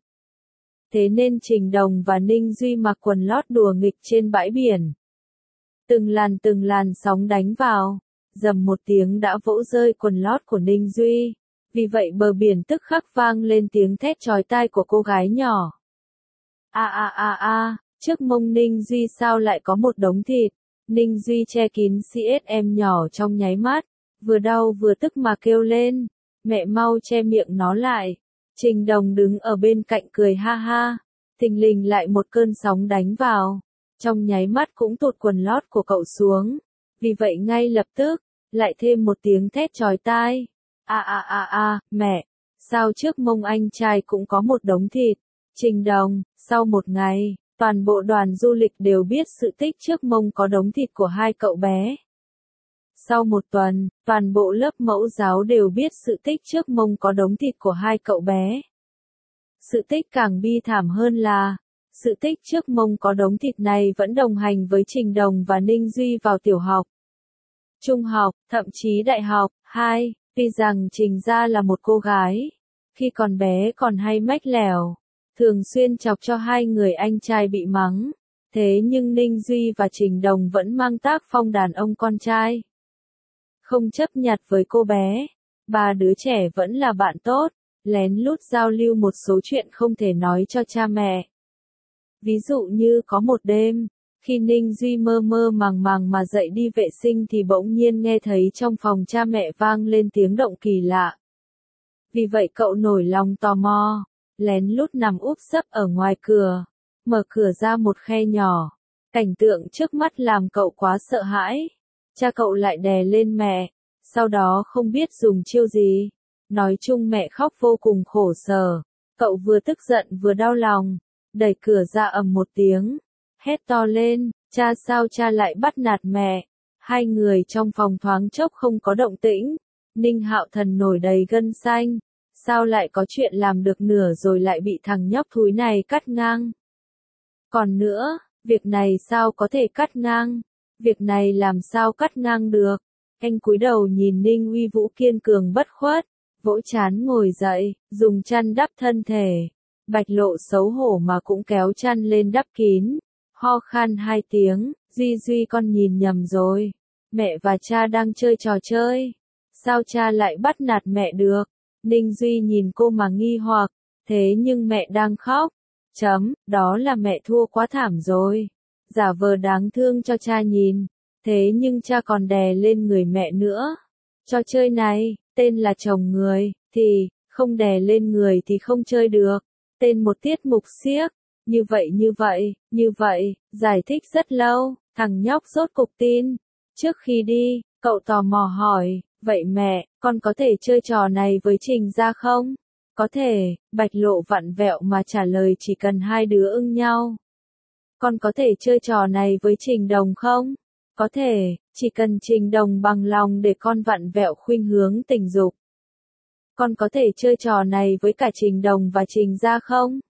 thế nên Trình Đồng và Ninh Duy mặc quần lót đùa nghịch trên bãi biển. Từng làn từng làn sóng đánh vào, dầm một tiếng đã vỗ rơi quần lót của Ninh Duy. Vì vậy bờ biển tức khắc vang lên tiếng thét chói tai của cô gái nhỏ. A a a a, trước mông Ninh Duy sao lại có một đống thịt? Ninh Duy che kín xê ét em nhỏ trong nháy mắt, vừa đau vừa tức mà kêu lên. Mẹ mau che miệng nó lại. Trình Đồng đứng ở bên cạnh cười ha ha. Thình lình lại một cơn sóng đánh vào. Trong nháy mắt cũng tụt quần lót của cậu xuống. Vì vậy ngay lập tức, lại thêm một tiếng thét chói tai. A a a a, mẹ, sao trước mông anh trai cũng có một đống thịt? Trình Đồng, sau một ngày, toàn bộ đoàn du lịch đều biết sự tích trước mông có đống thịt của hai cậu bé. Sau một tuần, toàn bộ lớp mẫu giáo đều biết sự tích trước mông có đống thịt của hai cậu bé. Sự tích càng bi thảm hơn là, sự tích trước mông có đống thịt này vẫn đồng hành với Trình Đồng và Ninh Duy vào tiểu học, trung học, thậm chí đại học. Hai, vì rằng Trình Gia là một cô gái, khi còn bé còn hay mách lẻo, thường xuyên chọc cho hai người anh trai bị mắng. Thế nhưng Ninh Duy và Trình Đồng vẫn mang tác phong đàn ông con trai. Không chấp nhặt với cô bé, ba đứa trẻ vẫn là bạn tốt, lén lút giao lưu một số chuyện không thể nói cho cha mẹ. Ví dụ như có một đêm, khi Ninh Duy mơ mơ màng màng mà dậy đi vệ sinh thì bỗng nhiên nghe thấy trong phòng cha mẹ vang lên tiếng động kỳ lạ. Vì vậy cậu nổi lòng tò mò, lén lút nằm úp sấp ở ngoài cửa, mở cửa ra một khe nhỏ. Cảnh tượng trước mắt làm cậu quá sợ hãi. Cha cậu lại đè lên mẹ, sau đó không biết dùng chiêu gì. Nói chung mẹ khóc vô cùng khổ sở. Cậu vừa tức giận vừa đau lòng, đẩy cửa ra ầm một tiếng, hét to lên, cha sao cha lại bắt nạt mẹ. Hai người trong phòng thoáng chốc không có động tĩnh. Ninh Hạo Thần nổi đầy gân xanh, sao lại có chuyện làm được nửa rồi lại bị thằng nhóc thúi này cắt ngang. Còn nữa, việc này sao có thể cắt ngang? Việc này làm sao cắt ngang được? Anh cúi đầu nhìn Ninh Uy Vũ kiên cường bất khuất, vỗ trán ngồi dậy, dùng chăn đắp thân thể. Bạch Lộ xấu hổ mà cũng kéo chăn lên đắp kín, ho khan hai tiếng, Duy Duy con nhìn nhầm rồi. Mẹ và cha đang chơi trò chơi. Sao cha lại bắt nạt mẹ được? Ninh Duy nhìn cô mà nghi hoặc, thế nhưng mẹ đang khóc. Chấm, đó là mẹ thua quá thảm rồi. Giả vờ đáng thương cho cha nhìn, thế nhưng cha còn đè lên người mẹ nữa. Trò chơi này, tên là chồng người, thì, không đè lên người thì không chơi được. Tên một tiết mục xiếc, như vậy như vậy, như vậy, giải thích rất lâu, thằng nhóc rốt cục tin. Trước khi đi, cậu tò mò hỏi, vậy mẹ, con có thể chơi trò này với Trình Gia không? Có thể, Bạch Lộ vặn vẹo mà trả lời chỉ cần hai đứa ưng nhau. Con có thể chơi trò này với Trình Đồng không? Có thể, chỉ cần Trình Đồng bằng lòng để con vặn vẹo khuynh hướng tình dục. Con có thể chơi trò này với cả Trình Đồng và Trình Gia không?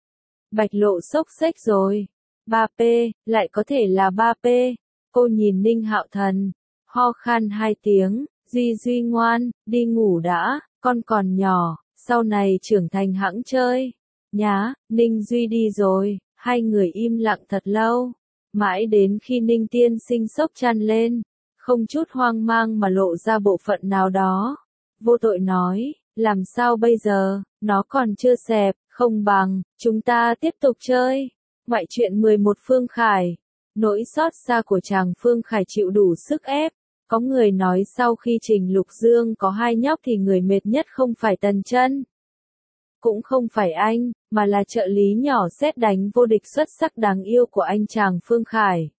Bạch Lộ sốc xếch rồi. ba P, lại có thể là ba P. Cô nhìn Ninh Hạo Thần, ho khan hai tiếng, Duy Duy ngoan, đi ngủ đã, con còn nhỏ, sau này trưởng thành hẵng chơi. Nhá, Ninh Duy đi rồi, hai người im lặng thật lâu. Mãi đến khi Ninh Tiên Sinh xốc chăn lên, không chút hoang mang mà lộ ra bộ phận nào đó. Vô tội nói, làm sao bây giờ, nó còn chưa xẹp, không bằng, chúng ta tiếp tục chơi. Ngoại truyện mười một Phương Khải. Nỗi xót xa của chàng Phương Khải chịu đủ sức ép. Có người nói sau khi Trình Lục Dương có hai nhóc thì người mệt nhất không phải Tần Chân, cũng không phải anh, mà là trợ lý nhỏ sét đánh vô địch xuất sắc đáng yêu của anh chàng Phương Khải.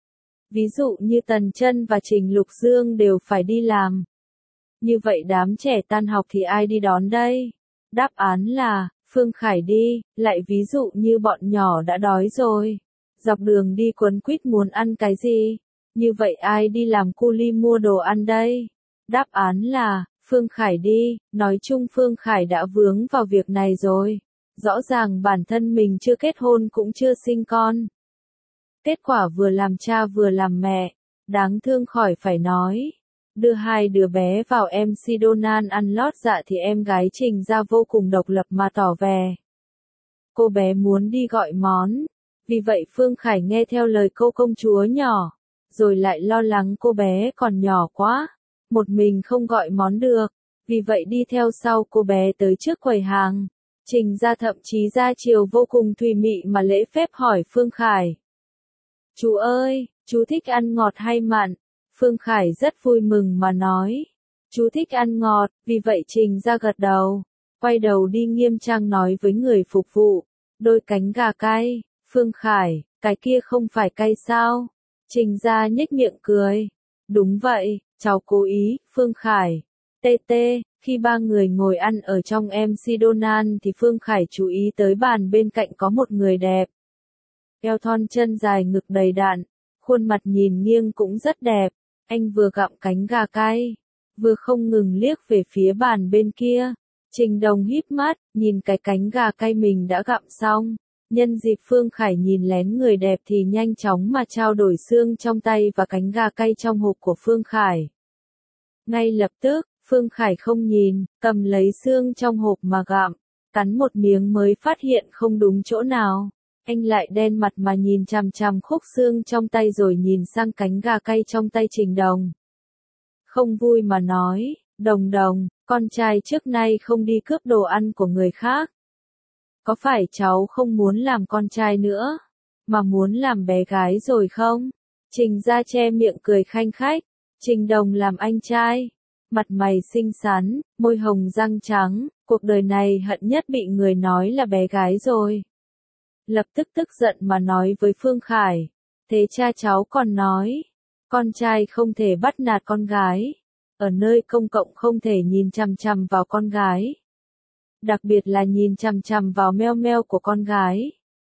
Ví dụ như Tần Chân và Trình Lục Dương đều phải đi làm. Như vậy đám trẻ tan học thì ai đi đón đây? Đáp án là, Phương Khải đi. Lại ví dụ như bọn nhỏ đã đói rồi, dọc đường đi quấn quýt muốn ăn cái gì? Như vậy ai đi làm cu li mua đồ ăn đây? Đáp án là, Phương Khải đi. Nói chung Phương Khải đã vướng vào việc này rồi. Rõ ràng bản thân mình chưa kết hôn cũng chưa sinh con. Kết quả vừa làm cha vừa làm mẹ. Đáng thương khỏi phải nói. Đưa hai đứa bé vào em xê Donan ăn lót dạ thì em gái Trình Gia vô cùng độc lập mà tỏ vẻ. Cô bé muốn đi gọi món. Vì vậy Phương Khải nghe theo lời cô công chúa nhỏ. Rồi lại lo lắng cô bé còn nhỏ quá. Một mình không gọi món được. Vì vậy đi theo sau cô bé tới trước quầy hàng. Trình Gia thậm chí ra chiều vô cùng thùy mị mà lễ phép hỏi Phương Khải. Chú ơi, chú thích ăn ngọt hay mặn? Phương Khải rất vui mừng mà nói. Chú thích ăn ngọt, vì vậy Trình Gia gật đầu. Quay đầu đi nghiêm trang nói với người phục vụ. Đôi cánh gà cay. Phương Khải, cái kia không phải cay sao? Trình Gia nhếch miệng cười. Đúng vậy, cháu cố ý, Phương Khải. Tê tê, Khi ba người ngồi ăn ở trong em xê Donald thì Phương Khải chú ý tới bàn bên cạnh có một người đẹp. Eo thon chân dài ngực đầy đặn, khuôn mặt nhìn nghiêng cũng rất đẹp. Anh vừa gặm cánh gà cay, vừa không ngừng liếc về phía bàn bên kia. Trình Đồng híp mắt, nhìn cái cánh gà cay mình đã gặm xong. Nhân dịp Phương Khải nhìn lén người đẹp thì nhanh chóng mà trao đổi xương trong tay và cánh gà cay trong hộp của Phương Khải. Ngay lập tức, Phương Khải không nhìn, cầm lấy xương trong hộp mà gặm, cắn một miếng mới phát hiện không đúng chỗ nào. Anh lại đen mặt mà nhìn chằm chằm khúc xương trong tay rồi nhìn sang cánh gà cay trong tay Trình Đồng. Không vui mà nói, Đồng Đồng, con trai trước nay không đi cướp đồ ăn của người khác. Có phải cháu không muốn làm con trai nữa, mà muốn làm bé gái rồi không? Trình Gia che miệng cười khanh khách, Trình Đồng làm anh trai. Mặt mày xinh xắn, môi hồng răng trắng, cuộc đời này hận nhất bị người nói là bé gái rồi. Lập tức tức giận mà nói với Phương Khải, thế cha cháu còn nói, con trai không thể bắt nạt con gái, ở nơi công cộng không thể nhìn chằm chằm vào con gái. Đặc biệt là nhìn chằm chằm vào meo meo của con gái.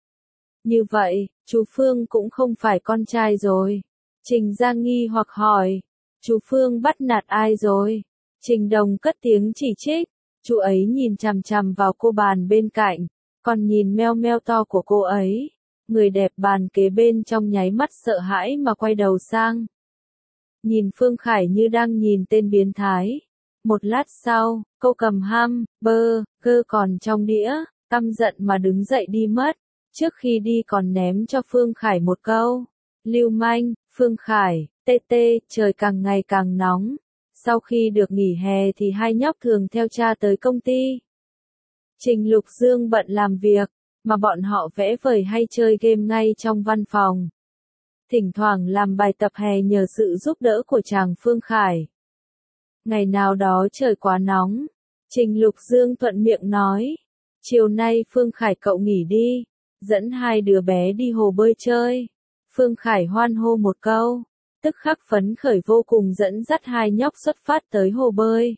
Như vậy, chú Phương cũng không phải con trai rồi. Trình Gia nghi hoặc hỏi, chú Phương bắt nạt ai rồi? Trình Đồng cất tiếng chỉ trích, chú ấy nhìn chằm chằm vào cô bàn bên cạnh, còn nhìn meo meo to của cô ấy. Người đẹp bàn kế bên trong nháy mắt sợ hãi mà quay đầu sang. Nhìn Phương Khải như đang nhìn tên biến thái. Một lát sau, cô cầm ham, bơ, gơ còn trong đĩa, căm giận mà đứng dậy đi mất. Trước khi đi còn ném cho Phương Khải một câu. Lưu manh, Phương Khải, tê tê, trời càng ngày càng nóng. Sau khi được nghỉ hè thì hai nhóc thường theo cha tới công ty. Trình Lục Dương bận làm việc, mà bọn họ vẽ vời hay chơi game ngay trong văn phòng. Thỉnh thoảng làm bài tập hè nhờ sự giúp đỡ của chàng Phương Khải. Ngày nào đó trời quá nóng, Trình Lục Dương thuận miệng nói, chiều nay Phương Khải cậu nghỉ đi, dẫn hai đứa bé đi hồ bơi chơi. Phương Khải hoan hô một câu, tức khắc phấn khởi vô cùng dẫn dắt hai nhóc xuất phát tới hồ bơi.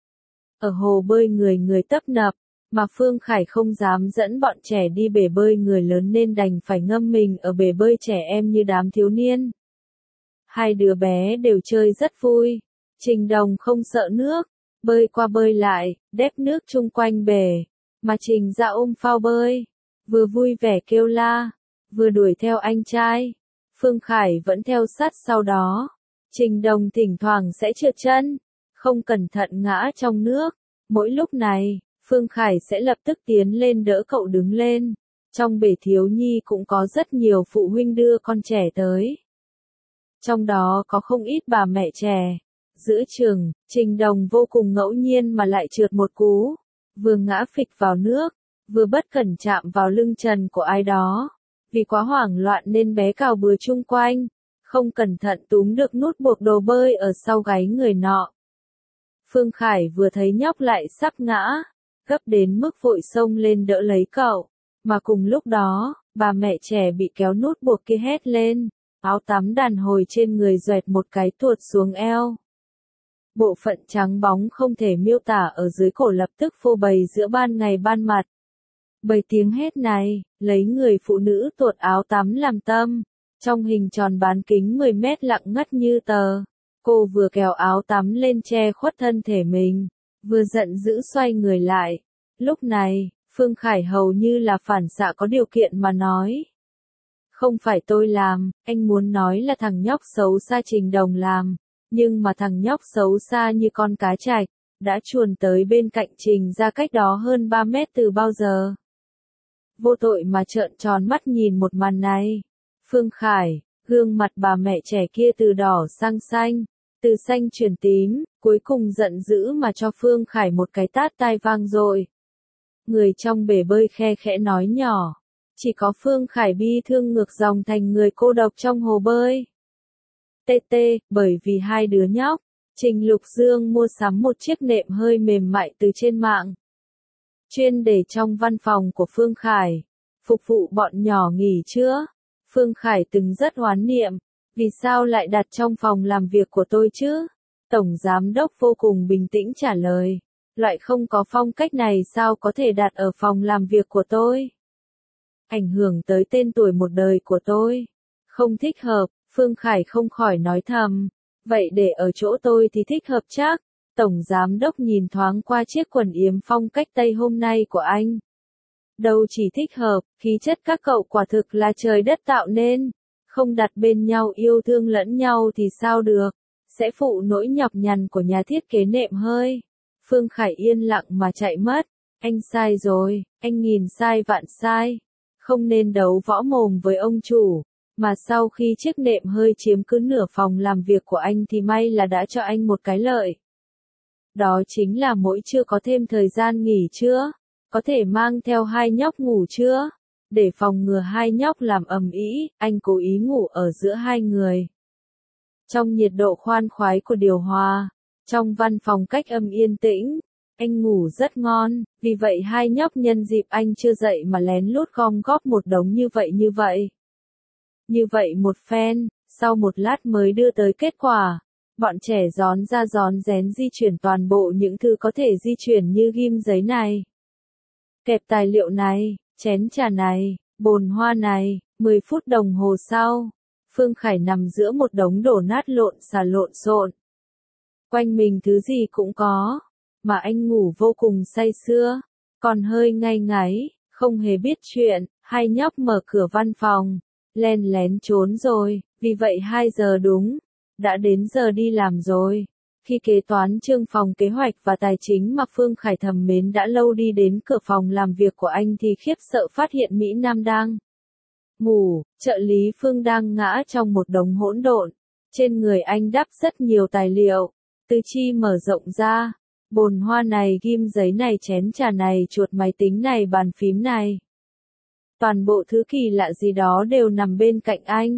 Ở hồ bơi người người tấp nập, mà Phương Khải không dám dẫn bọn trẻ đi bể bơi người lớn nên đành phải ngâm mình ở bể bơi trẻ em như đám thiếu niên. Hai đứa bé đều chơi rất vui. Trình Đồng không sợ nước, bơi qua bơi lại, đép nước chung quanh bể, mà Trình Gia ôm phao bơi, vừa vui vẻ kêu la, vừa đuổi theo anh trai. Phương Khải vẫn theo sát sau đó. Trình Đồng thỉnh thoảng sẽ trượt chân, không cẩn thận ngã trong nước. Mỗi lúc này, Phương Khải sẽ lập tức tiến lên đỡ cậu đứng lên. Trong bể thiếu nhi cũng có rất nhiều phụ huynh đưa con trẻ tới. Trong đó có không ít bà mẹ trẻ. Giữa trường, Trình Đồng vô cùng ngẫu nhiên mà lại trượt một cú. Vừa ngã phịch vào nước, vừa bất cẩn chạm vào lưng trần của ai đó. Vì quá hoảng loạn nên bé cào bừa chung quanh, không cẩn thận túm được nút buộc đồ bơi ở sau gáy người nọ. Phương Khải vừa thấy nhóc lại sắp ngã, gấp đến mức vội xông lên đỡ lấy cậu. Mà cùng lúc đó, bà mẹ trẻ bị kéo nút buộc kia hét lên, áo tắm đàn hồi trên người doẹt một cái tuột xuống eo. Bộ phận trắng bóng không thể miêu tả ở dưới cổ lập tức phô bày giữa ban ngày ban mặt. Bởi tiếng hét này, lấy người phụ nữ tuột áo tắm làm tâm, trong hình tròn bán kính mười mét lặng ngắt như tờ. Cô vừa kéo áo tắm lên che khuất thân thể mình, vừa giận dữ xoay người lại. Lúc này, Phương Khải hầu như là phản xạ có điều kiện mà nói. Không phải tôi làm, anh muốn nói là thằng nhóc xấu xa Trình Đồng làm, nhưng mà thằng nhóc xấu xa như con cá trạch, đã chuồn tới bên cạnh Trình Gia cách đó hơn ba mét từ bao giờ. Vô tội mà trợn tròn mắt nhìn một màn này. Phương Khải, gương mặt bà mẹ trẻ kia từ đỏ sang xanh, từ xanh chuyển tím, cuối cùng giận dữ mà cho Phương Khải một cái tát tai vang dội. Người trong bể bơi khe khẽ nói nhỏ, chỉ có Phương Khải bi thương ngược dòng thành người cô độc trong hồ bơi. Tê tê, bởi vì hai đứa nhóc, Trình Lục Dương mua sắm một chiếc nệm hơi mềm mại từ trên mạng. Chuyên để trong văn phòng của Phương Khải, phục vụ bọn nhỏ nghỉ trưa. Phương Khải từng rất oán niệm, vì sao lại đặt trong phòng làm việc của tôi chứ? Tổng Giám đốc vô cùng bình tĩnh trả lời, Loại không có phong cách này sao có thể đặt ở phòng làm việc của tôi? Ảnh hưởng tới tên tuổi một đời của tôi. Không thích hợp, Phương Khải không khỏi nói thầm. Vậy để ở chỗ tôi thì thích hợp chắc. Tổng giám đốc nhìn thoáng qua chiếc quần yếm phong cách Tây hôm nay của anh. Đâu chỉ thích hợp, khí chất các cậu quả thực là trời đất tạo nên. Không đặt bên nhau yêu thương lẫn nhau thì sao được. Sẽ phụ nỗi nhọc nhằn của nhà thiết kế nệm hơi. Phương Khải yên lặng mà chạy mất. Anh sai rồi, anh nghìn sai vạn sai. Không nên đấu võ mồm với ông chủ. Mà sau khi chiếc nệm hơi chiếm cứ nửa phòng làm việc của anh thì may là đã cho anh một cái lợi. Đó chính là mỗi trưa có thêm thời gian nghỉ trưa. Có thể mang theo hai nhóc ngủ trưa. Để phòng ngừa hai nhóc làm ầm ĩ, anh cố ý ngủ ở giữa hai người. Trong nhiệt độ khoan khoái của điều hòa, trong văn phòng cách âm yên tĩnh, anh ngủ rất ngon, vì vậy hai nhóc nhân dịp anh chưa dậy mà lén lút gom góp một đống như vậy như vậy. Như vậy một phen, sau một lát mới đưa tới kết quả. Bọn trẻ rón ra rón rén di chuyển toàn bộ những thứ có thể di chuyển như ghim giấy này. Kẹp tài liệu này, chén trà này, bồn hoa này, mười phút đồng hồ sau. Phương Khải nằm giữa một đống đổ nát lộn xà lộn xộn. Quanh mình thứ gì cũng có, mà anh ngủ vô cùng say sưa, còn hơi ngay ngáy, không hề biết chuyện. Hai nhóc mở cửa văn phòng, len lén trốn rồi, vì vậy hai giờ đúng, đã đến giờ đi làm rồi. Khi kế toán Trương phòng kế hoạch và tài chính mà Phương Khải thầm mến đã lâu đi đến cửa phòng làm việc của anh thì khiếp sợ phát hiện Mỹ Nam đang ngủ, trợ lý Phương đang ngã trong một đống hỗn độn. Trên người anh đắp rất nhiều tài liệu, tư chi mở rộng ra, bồn hoa này, ghim giấy này, chén trà này, chuột máy tính này, bàn phím này. Toàn bộ thứ kỳ lạ gì đó đều nằm bên cạnh anh.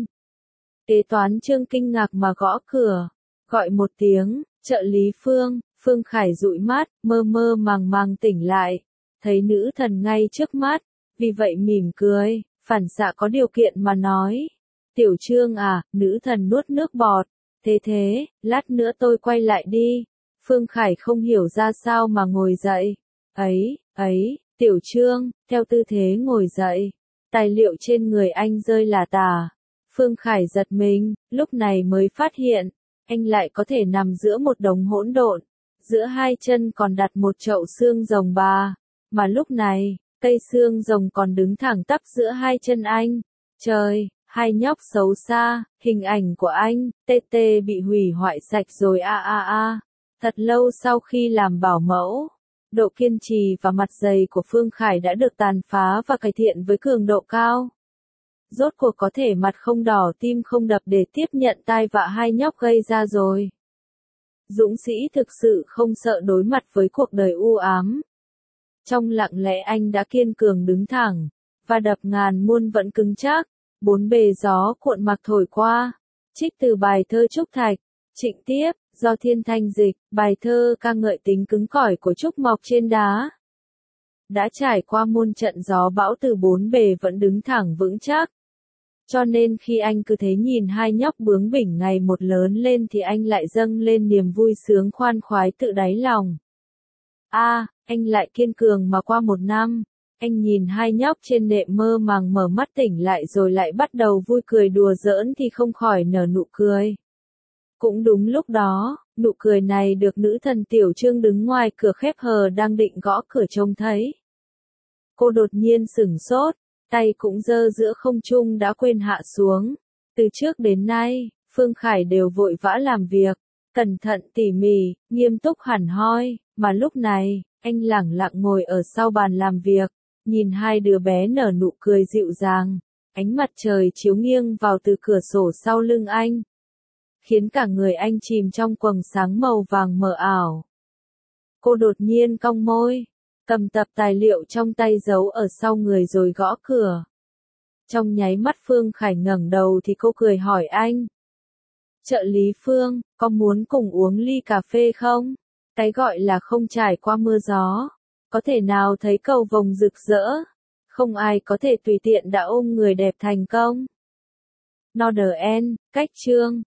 Kế toán Trương kinh ngạc mà gõ cửa, gọi một tiếng, trợ lý Phương. Phương Khải dụi mắt, mơ mơ màng màng tỉnh lại, thấy nữ thần ngay trước mắt, vì vậy mỉm cười, phản xạ có điều kiện mà nói. Tiểu Trương à, nữ thần nuốt nước bọt, thế thế, lát nữa tôi quay lại đi. Phương Khải không hiểu ra sao mà ngồi dậy. Ấy, ấy, Tiểu Trương, theo tư thế ngồi dậy, tài liệu trên người anh rơi lả tả. Phương Khải giật mình, lúc này mới phát hiện, anh lại có thể nằm giữa một đống hỗn độn, giữa hai chân còn đặt một chậu xương rồng bà, mà lúc này, cây xương rồng còn đứng thẳng tắp giữa hai chân anh. Trời, hai nhóc xấu xa, hình ảnh của anh, tê tê bị hủy hoại sạch rồi a a a. Thật lâu sau khi làm bảo mẫu, độ kiên trì và mặt dày của Phương Khải đã được tàn phá và cải thiện với cường độ cao. Rốt cuộc có thể mặt không đỏ tim không đập để tiếp nhận tai vạ hai nhóc gây ra rồi. Dũng sĩ thực sự không sợ đối mặt với cuộc đời u ám. Trong lặng lẽ anh đã kiên cường đứng thẳng, và đập ngàn muôn vẫn cứng chắc. Bốn bề gió cuộn mặc thổi qua. Trích từ bài thơ Trúc Thạch, Trịnh Tiếp, do Thiên Thanh dịch, bài thơ ca ngợi tính cứng cỏi của trúc mọc trên đá. Đã trải qua muôn trận gió bão từ bốn bề vẫn đứng thẳng vững chắc. Cho nên khi anh cứ thế nhìn hai nhóc bướng bỉnh ngày một lớn lên thì anh lại dâng lên niềm vui sướng khoan khoái tự đáy lòng. A, à, anh lại kiên cường mà qua một năm. Anh nhìn hai nhóc trên nệm mơ màng mở mắt tỉnh lại rồi lại bắt đầu vui cười đùa giỡn thì không khỏi nở nụ cười. Cũng đúng lúc đó, nụ cười này được nữ thần Tiểu Trương đứng ngoài cửa khép hờ đang định gõ cửa trông thấy. Cô đột nhiên sửng sốt, tay cũng giơ giữa không trung đã quên hạ xuống. Từ trước đến nay, Phương Khải đều vội vã làm việc, cẩn thận tỉ mỉ, nghiêm túc hẳn hoi, mà lúc này, anh lẳng lặng ngồi ở sau bàn làm việc, nhìn hai đứa bé nở nụ cười dịu dàng, ánh mặt trời chiếu nghiêng vào từ cửa sổ sau lưng anh, khiến cả người anh chìm trong quầng sáng màu vàng mờ ảo. Cô đột nhiên cong môi, cầm tập tài liệu trong tay giấu ở sau người rồi gõ cửa. Trong nháy mắt Phương Khải ngẩng đầu thì cô cười hỏi anh. Trợ lý Phương, có muốn cùng uống ly cà phê không? Cái gọi là không trải qua mưa gió, có thể nào thấy cầu vồng rực rỡ, không ai có thể tùy tiện đã ôm người đẹp thành công. Norden, cách chương,